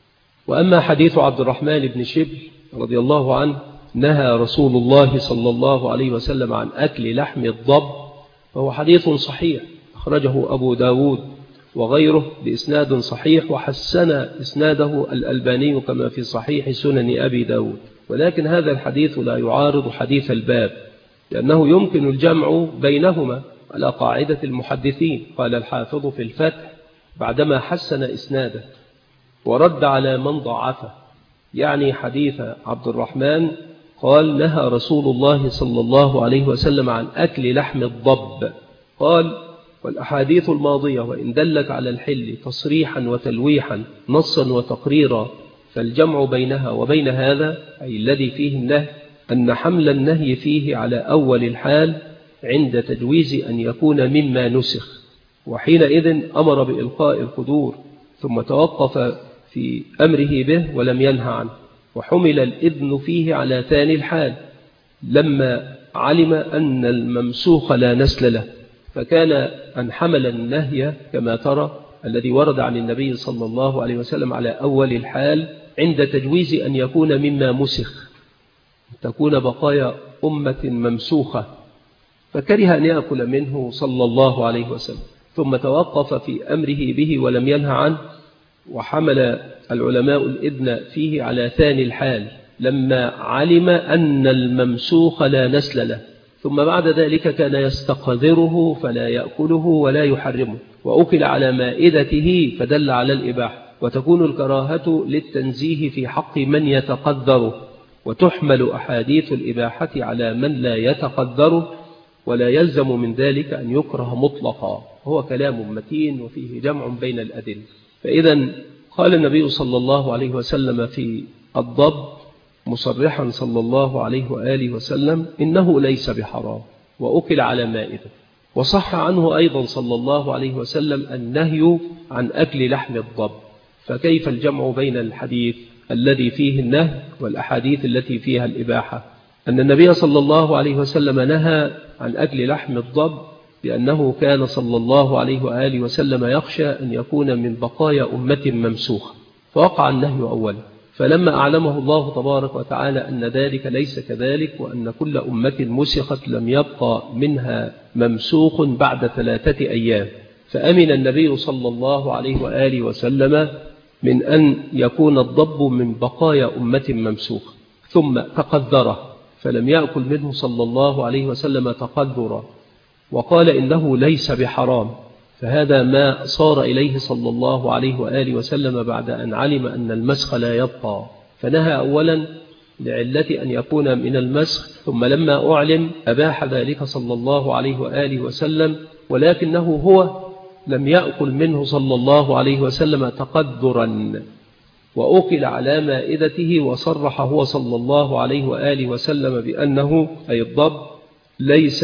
وأما حديث عبد الرحمن بن شبل رضي الله عنه نهى رسول الله صلى الله عليه وسلم عن أكل لحم الضب، فهو حديث صحيح أخرجه أبو داود وغيره بإسناد صحيح، وحسن إسناده الألباني كما في صحيح سنن أبي داود. ولكن هذا الحديث لا يعارض حديث الباب، لأنه يمكن الجمع بينهما على قاعدة المحدثين. قال الحافظ في الفتح بعدما حسن إسناده ورد على من ضعفه، يعني حديث عبد الرحمن، قال: نهى رسول الله صلى الله عليه وسلم عن أكل لحم الضب. قال: والأحاديث الماضية وإن دلت على الحل تصريحا وتلويحا نصا وتقريرا فالجمع بينها وبين هذا أي الذي فيه النهي أن حمل النهي فيه على أول الحال عند تجويز أن يكون مما نسخ، وحينئذ أمر بإلقاء القدور ثم توقف في أمره به ولم ينهى عنه. وحمل الإذن فيه على ثاني الحال لما علم أن الممسوخ لا نسل له، فكان أن حمل النهي كما ترى الذي ورد عن النبي صلى الله عليه وسلم على أول الحال عند تجويز أن يكون مما مسخ، تكون بقايا أمة ممسوخة، فكره أن يأكل منه صلى الله عليه وسلم، ثم توقف في أمره به ولم ينهى عنه. وحمل العلماء الإذن فيه على ثاني الحال لما علم أن الممسوخ لا نسل له، ثم بعد ذلك كان يستقذره فلا يأكله ولا يحرمه، وأكل على مائدته فدل على الإباحة، وتكون الكراهة للتنزيه في حق من يتقذره، وتحمل أحاديث الإباحة على من لا يتقذره، ولا يلزم من ذلك أن يكره مطلقا. هو كلام متين وفيه جمع بين الأدلة. فإذا قال النبي صلى الله عليه وسلم في الضب مصرحا صلى الله عليه وآله وسلم إنه ليس بحرام وأكل على مائدة. وصح عنه أيضا صلى الله عليه وسلم النهي عن أكل لحم الضب. فكيف الجمع بين الحديث الذي فيه النهي والأحاديث التي فيها الإباحة؟ أن النبي صلى الله عليه وسلم نهى عن أكل لحم الضب لأنه كان صلى الله عليه وآله وسلم يخشى أن يكون من بقايا أمة ممسوخة، فوقع النهي أولا. فلما أعلمه الله تبارك وتعالى أن ذلك ليس كذلك، وأن كل أمة مسخت لم يبقى منها ممسوخ بعد 3 أيام، فأمن النبي صلى الله عليه وآله وسلم من أن يكون الضب من بقايا أمة ممسوخة، ثم تقذره فلم يأكل منه صلى الله عليه وسلم تقذرا، وقال إنه ليس بحرام. فهذا ما صار إليه صلى الله عليه وآله وسلم بعد أن علم أن المسخ لا يبقى، فنهى أولا لعلة أن يكون من المسخ، ثم لما أعلم أباح ذلك صلى الله عليه وآله وسلم، ولكنه هو لم يأكل منه صلى الله عليه وسلم تقذرا، وأكل على مائدته، وصرح هو صلى الله عليه وآله وسلم بأنه أي الضب ليس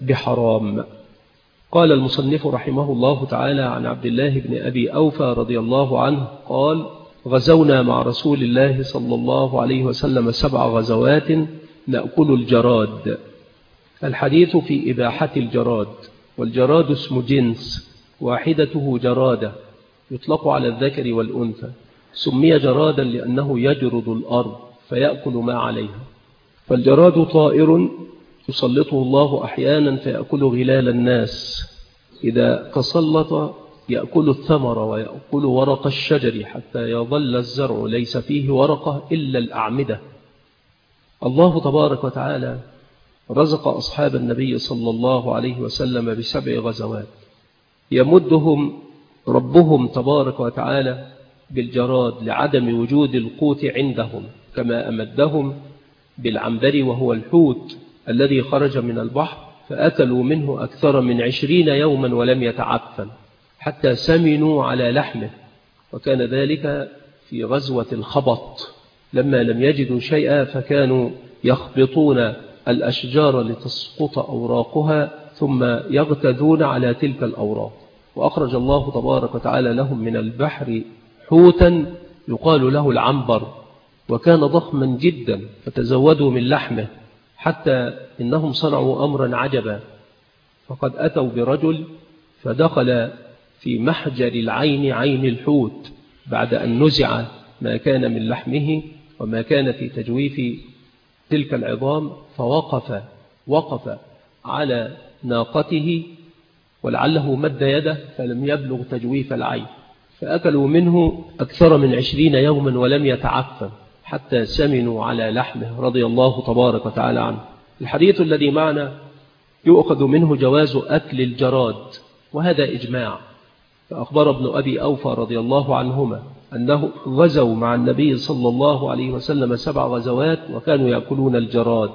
بحرام. قال المصنف رحمه الله تعالى عن عبد الله بن أبي أوفى رضي الله عنه قال: غزونا مع رسول الله صلى الله عليه وسلم 7 غزوات نأكل الجراد. الحديث في إباحة الجراد. والجراد اسم جنس، واحدته جرادة، يطلق على الذكر والأنثى. سمي جرادا لأنه يجرد الأرض فيأكل ما عليها. فالجراد طائر يسلطه الله أحيانا فيأكل غلال الناس، إذا تسلط يأكل الثمر ويأكل ورق الشجر حتى يظل الزرع ليس فيه ورقة إلا الأعمدة. الله تبارك وتعالى رزق أصحاب النبي صلى الله عليه وسلم ب7 غزوات يمدهم ربهم تبارك وتعالى بالجراد لعدم وجود القوت عندهم، كما أمدهم بالعنبر وهو الحوت الذي خرج من البحر، فأكلوا منه أكثر من 20 يوما ولم يتعفن حتى سمنوا على لحمه. وكان ذلك في غزوة الخبط لما لم يجدوا شيئا، فكانوا يخبطون الأشجار لتسقط أوراقها ثم يغتذون على تلك الأوراق. وأخرج الله تبارك وتعالى لهم من البحر حوتا يقال له العنبر، وكان ضخما جدا، فتزودوا من لحمه حتى إنهم صنعوا أمرا عجبا، فقد أتوا برجل فدخل في محجر العين عين الحوت بعد أن نزع ما كان من لحمه وما كان في تجويف تلك العظام، وقف على ناقته ولعله مد يده فلم يبلغ تجويف العين، فأكلوا منه أكثر من 20 يوما ولم يتعفن حتى سمنوا على لحمه رضي الله تبارك وتعالى عنه. الحديث الذي معنا يؤخذ منه جواز أكل الجراد، وهذا إجماع. فأخبر ابن أبي أوفى رضي الله عنهما أنه غزوا مع النبي صلى الله عليه وسلم 7 غزوات وكانوا يأكلون الجراد.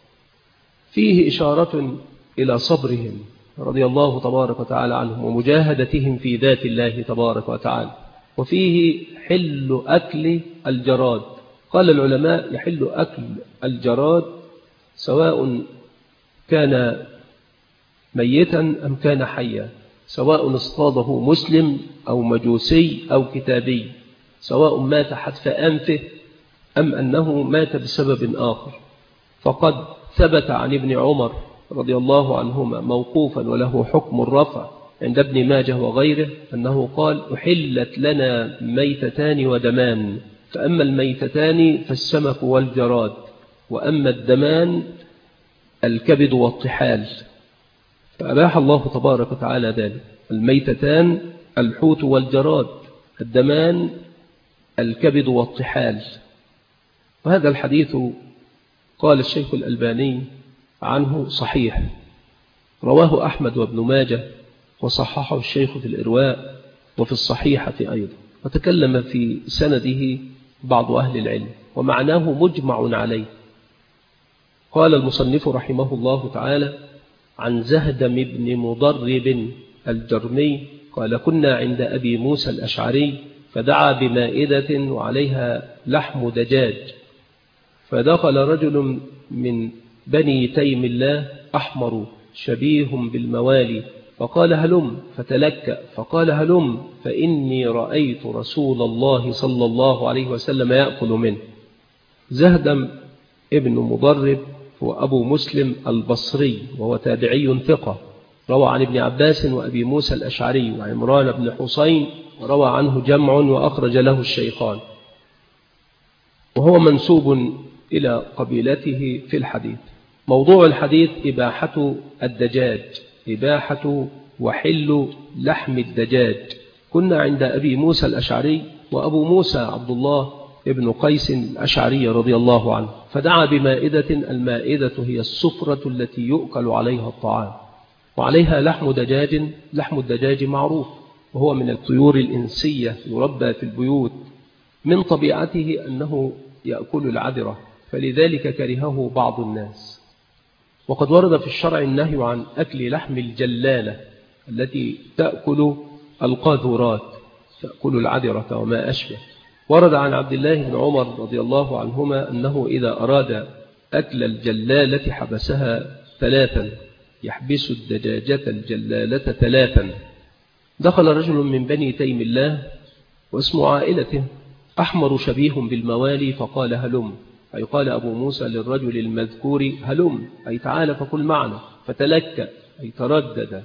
فيه إشارة إلى صبرهم رضي الله تبارك وتعالى عنهم ومجاهدتهم في ذات الله تبارك وتعالى، وفيه حل أكل الجراد. قال العلماء يحل أكل الجراد سواء كان ميتا أم كان حيا، سواء اصطاده مسلم أو مجوسي أو كتابي، سواء مات حتف أنفه أم أنه مات بسبب آخر. فقد ثبت عن ابن عمر رضي الله عنهما موقوفا وله حكم الرفع عند ابن ماجه وغيره أنه قال: أحلت لنا ميتتان ودمان، فأما الميتتان فالسمك والجراد، وأما الدمان الكبد والطحال. فأباح الله تبارك وتعالى ذلك: الميتتان الحوت والجراد، الدمان الكبد والطحال. وهذا الحديث قال الشيخ الألباني عنه صحيح، رواه أحمد وابن ماجه، وصححه الشيخ في الإرواء وفي الصحيحة أيضا، وتكلم في سنده بعض أهل العلم، ومعناه مجمع عليه. قال المصنف رحمه الله تعالى: عن زهدم بن مضرب الجرمي قال: كنا عند أبي موسى الأشعري فدعا بمائدة وعليها لحم دجاج، فدخل رجل من بني تيم الله أحمر شبيه بالموالي فقال: هلم، فتلكأ فقال: هلم، فإني رأيت رسول الله صلى الله عليه وسلم يأكل منه. زهدم ابن مضرب هو أبو مسلم البصري، وهو تابعي ثقة، روى عن ابن عباس وأبي موسى الأشعري وعمران بن حسين، وروى عنه جمع وأخرج له الشيخان، وهو منسوب إلى قبيلته في الحديث. موضوع الحديث إباحة الدجاج، إباحة وحل لحم الدجاج. كنا عند أبي موسى الأشعري، وأبو موسى عبد الله ابن قيس الأشعري رضي الله عنه، فدعا بمائدة. المائدة هي السفرة التي يؤكل عليها الطعام، وعليها لحم دجاج. لحم الدجاج معروف، وهو من الطيور الإنسية يربى في البيوت، من طبيعته أنه يأكل العذرة، فلذلك كرهه بعض الناس. وقد ورد في الشرع النهي عن أكل لحم الجلالة التي تأكل القاذورات، تأكل العذرة وما أشبه. ورد عن عبد الله بن عمر رضي الله عنهما أنه إذا أراد أكل الجلالة حبسها 3، يحبس الدجاجة الجلالة 3. دخل رجل من بني تيم الله واسم عائلته أحمر شبيه بالموالي فقال: هلم، أي قال أبو موسى للرجل المذكور: هلم، أي تعال فكل معنا. فتلكأ، أي تردد،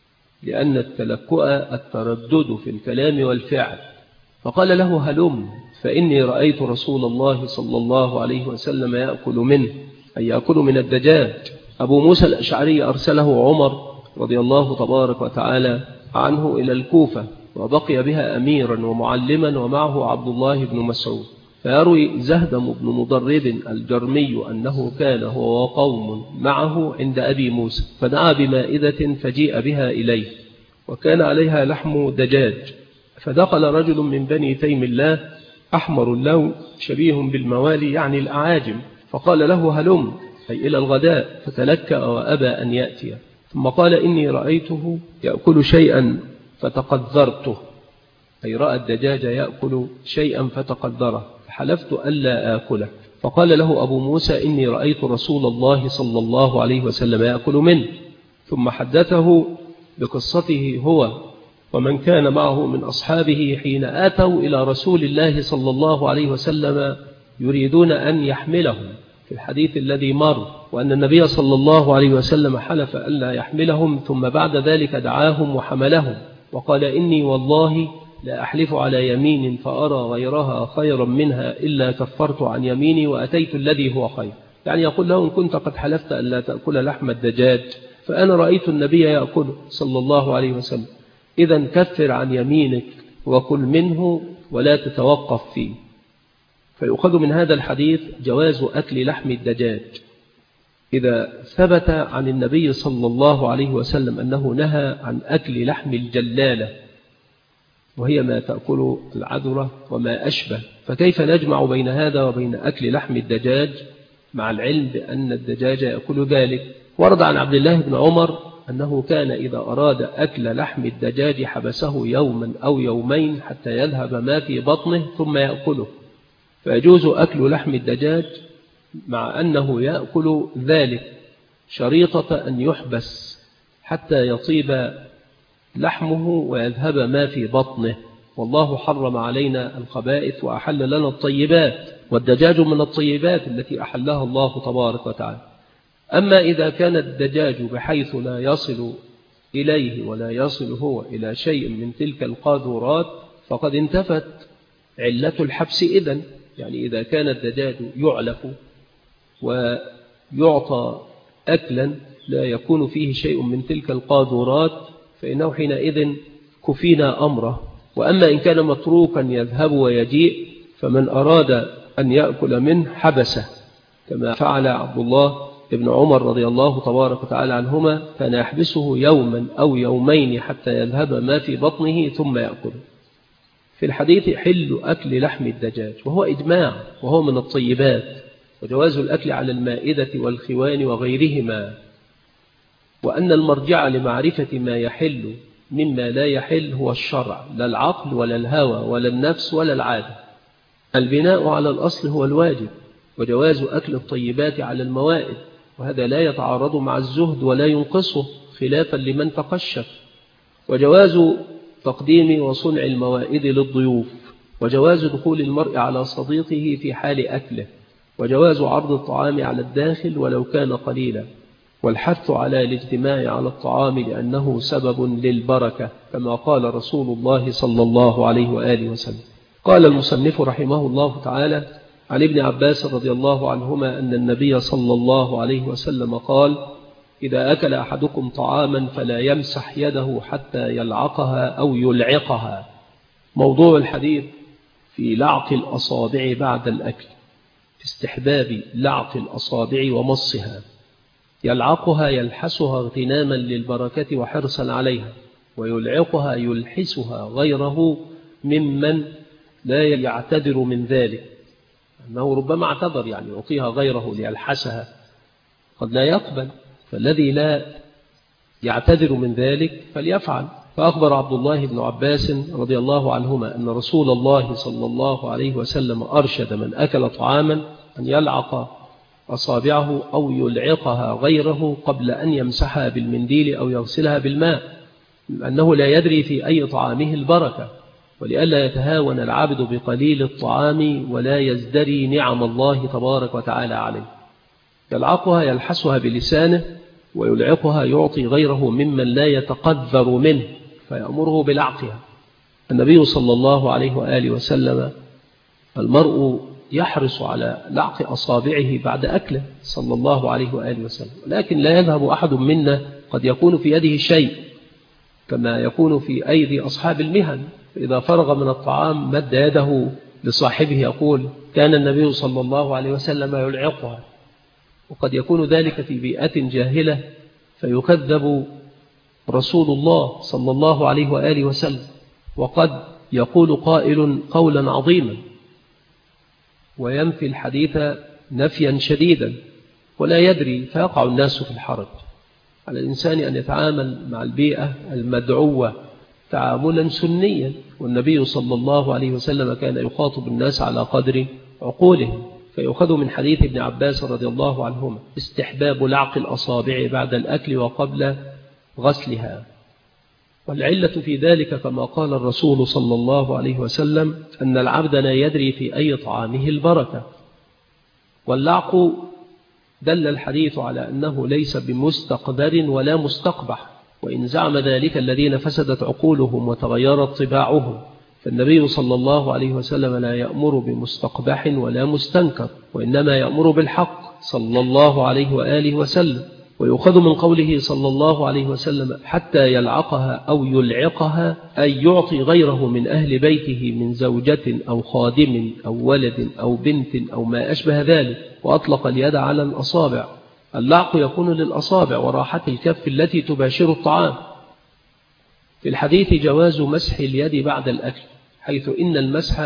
لأن التلكؤ التردد في الكلام والفعل. فقال له: هلم، فإني رأيت رسول الله صلى الله عليه وسلم يأكل منه، أي يأكل من الدجاج. أبو موسى الأشعري أرسله عمر رضي الله تبارك وتعالى عنه إلى الكوفة، وبقي بها أميرا ومعلما، ومعه عبد الله بن مسعود. فيروي زهدم بن مضرب الجرمي أنه كان هو وقوم معه عند أبي موسى، فدعا بمائدة فجيء بها إليه، وكان عليها لحم دجاج. فدخل رجل من بني تيم الله أحمر اللون شبيه بالموالي، يعني الأعاجم، فقال له: هلم، أي إلى الغداء. فتلكأ وأبى أن يأتي، ثم قال: إني رأيته يأكل شيئا فتقذرته، أي رأى الدجاج يأكل شيئا فتقذره، فحلفت ألا آكله. فقال له أبو موسى: إني رأيت رسول الله صلى الله عليه وسلم يأكل منه. ثم حدثه بقصته هو ومن كان معه من أصحابه حين آتوا إلى رسول الله صلى الله عليه وسلم يريدون أن يحملهم، في الحديث الذي مر، وأن النبي صلى الله عليه وسلم حلف ألا يحملهم، ثم بعد ذلك دعاهم وحملهم، وقال: إني والله لا أحلف على يمين فأرى غيرها خيرا منها إلا كفرت عن يميني وأتيت الذي هو خير. يعني يقول له: إن كنت قد حلفت ألا تأكل لحم الدجاج، فأنا رأيت النبي يأكله صلى الله عليه وسلم، إذن كفر عن يمينك وكل منه ولا تتوقف فيه. فيؤخذ من هذا الحديث جواز أكل لحم الدجاج إذا ثبت عن النبي صلى الله عليه وسلم أنه نهى عن أكل لحم الجلالة، وهي ما تأكل العذرة وما أشبه. فكيف نجمع بين هذا وبين أكل لحم الدجاج مع العلم بأن الدجاج يأكل ذلك؟ ورد عن عبد الله بن عمر أنه كان إذا أراد أكل لحم الدجاج حبسه يوما أو يومين حتى يذهب ما في بطنه ثم يأكله، فيجوز أكل لحم الدجاج مع أنه يأكل ذلك شريطة أن يحبس حتى يطيب لحمه ويذهب ما في بطنه. والله حرم علينا الخبائث وأحل لنا الطيبات، والدجاج من الطيبات التي أحلها الله تبارك وتعالى. أما إذا كان الدجاج بحيث لا يصل إليه ولا يصل هو إلى شيء من تلك القاذورات فقد انتفت علة الحبس إذن. يعني إذا كان الدجاج يعلف ويعطى أكلا لا يكون فيه شيء من تلك القاذورات فإنه حينئذ كفينا أمره. وأما إن كان متروكا يذهب ويجيء فمن أراد أن يأكل منه حبسه، كما فعل عبد الله ابن عمر رضي الله تبارك وتعالى عنهما، كان يحبسه يوما أو يومين حتى يذهب ما في بطنه ثم يأكله. في الحديث حل أكل لحم الدجاج، وهو إجماع، وهو من الطيبات، وجواز الأكل على المائدة والخوان وغيرهما، وأن المرجع لمعرفة ما يحل مما لا يحل هو الشرع، لا العقل ولا الهوى ولا النفس ولا العادة. البناء على الأصل هو الواجب، وجواز أكل الطيبات على الموائد، وهذا لا يتعارض مع الزهد ولا ينقصه خلافا لمن تقشف. وجواز تقديم وصنع الموائد للضيوف، وجواز دخول المرء على صديقه في حال أكله، وجواز عرض الطعام على الداخل ولو كان قليلا، والحث على الاجتماع على الطعام لأنه سبب للبركة كما قال رسول الله صلى الله عليه وآله وسلم. قال المصنف رحمه الله تعالى عن ابن عباس رضي الله عنهما أن النبي صلى الله عليه وسلم قال: إذا أكل أحدكم طعاما فلا يمسح يده حتى يلعقها أو يلعقها. موضوع الحديث في لعق الأصابع بعد الأكل، في استحباب لعق الأصابع ومصها. يلعقها يلحسها اغتناما للبركة وحرصا عليها، ويلعقها يلحسها غيره ممن لا يعتذر من ذلك، أنه ربما اعتذر يعني يعطيها غيره ليلحسها قد لا يقبل، فالذي لا يعتذر من ذلك فليفعل. فأخبر عبد الله بن عباس رضي الله عنهما أن رسول الله صلى الله عليه وسلم أرشد من أكل طعاما أن يلعق أصابعه أو يلعقها غيره قبل أن يمسحها بالمنديل أو يغسلها بالماء، لأنه لا يدري في أي طعامه البركة، ولئلا يتهاون العبد بقليل الطعام ولا يزدري نعم الله تبارك وتعالى عليه. يلعقها يلحسها بلسانه، ويلعقها يعطي غيره ممن لا يتقذر منه فيأمره بلعقها. النبي صلى الله عليه وآله وسلم المرء يحرص على لعق أصابعه بعد أكله صلى الله عليه وآله وسلم، لكن لا يذهب أحد منا قد يكون في يده شيء كما يكون في أيدي أصحاب المهن، فإذا فرغ من الطعام مد يده لصاحبه يقول: كان النبي صلى الله عليه وسلم يلعقها. وقد يكون ذلك في بيئة جاهلة فيكذب رسول الله صلى الله عليه وآله وسلم، وقد يقول قائل قولا عظيما وينفي الحديث نفيا شديدا ولا يدري، فيقع الناس في الحرج. على الإنسان أن يتعامل مع البيئة المدعوة تعاملا سنيا، والنبي صلى الله عليه وسلم كان يخاطب الناس على قدر عقولهم. فيؤخذ من حديث ابن عباس رضي الله عنهما استحباب لعق الأصابع بعد الأكل وقبل غسلها، والعلة في ذلك كما قال الرسول صلى الله عليه وسلم أن العبد لا يدري في أي طعامه البركة. واللعق دل الحديث على أنه ليس بمستقدر ولا مستقبح، وإن زعم ذلك الذين فسدت عقولهم وتغيرت طباعهم، فالنبي صلى الله عليه وسلم لا يأمر بمستقبح ولا مستنكر، وإنما يأمر بالحق صلى الله عليه وآله وسلم. ويؤخذ من قوله صلى الله عليه وسلم حتى يلعقها أو يلعقها أي يعطي غيره من أهل بيته من زوجة أو خادم أو ولد أو بنت أو ما أشبه ذلك، وأطلق اليد على الأصابع. اللعق يكون للأصابع وراحة الكف التي تباشر الطعام. في الحديث جواز مسح اليد بعد الأكل، حيث إن المسح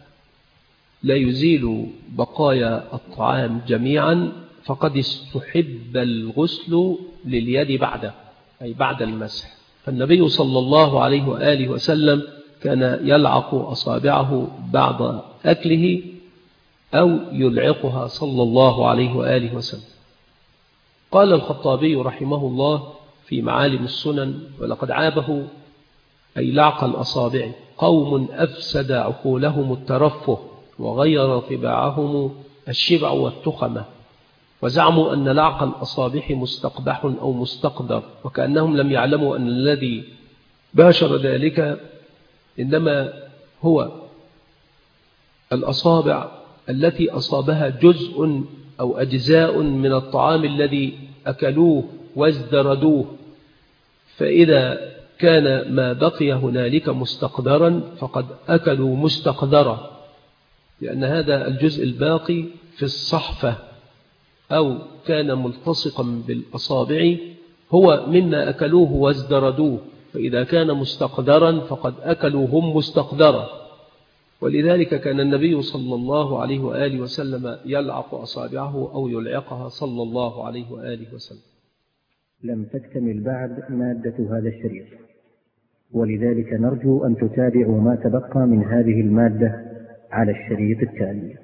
لا يزيل بقايا الطعام جميعا، فقد استحب الغسل لليد بعده، أي بعد المسح. فالنبي صلى الله عليه وآله وسلم كان يلعق أصابعه بعد أكله أو يلعقها صلى الله عليه وآله وسلم. قال الخطابي رحمه الله في معالم السنن: ولقد عابه أي لعق الأصابع قوم أفسد عقولهم الترفه وغير طباعهم الشبع والتخمة، وزعموا أن لعق الأصابع مستقبح أو مستقدر، وكأنهم لم يعلموا أن الذي باشر ذلك إنما هو الأصابع التي أصابها جزء أو أجزاء من الطعام الذي أكلوه وازدردوه، فإذا كان ما بقي هنالك مستقدرا فقد أكلوا مستقدرا، لأن هذا الجزء الباقي في الصحفة أو كان ملتصقا بالأصابع هو مما أكلوه وازدردوه، فإذا كان مستقدرا فقد أكلوا هم مستقدرا. ولذلك كان النبي صلى الله عليه وآله وسلم يلعق أصابعه أو يلعقها صلى الله عليه وآله وسلم. لم تكتمل بعد مادة هذا الشريط، ولذلك نرجو أن تتابعوا ما تبقى من هذه المادة على الشريط التالي.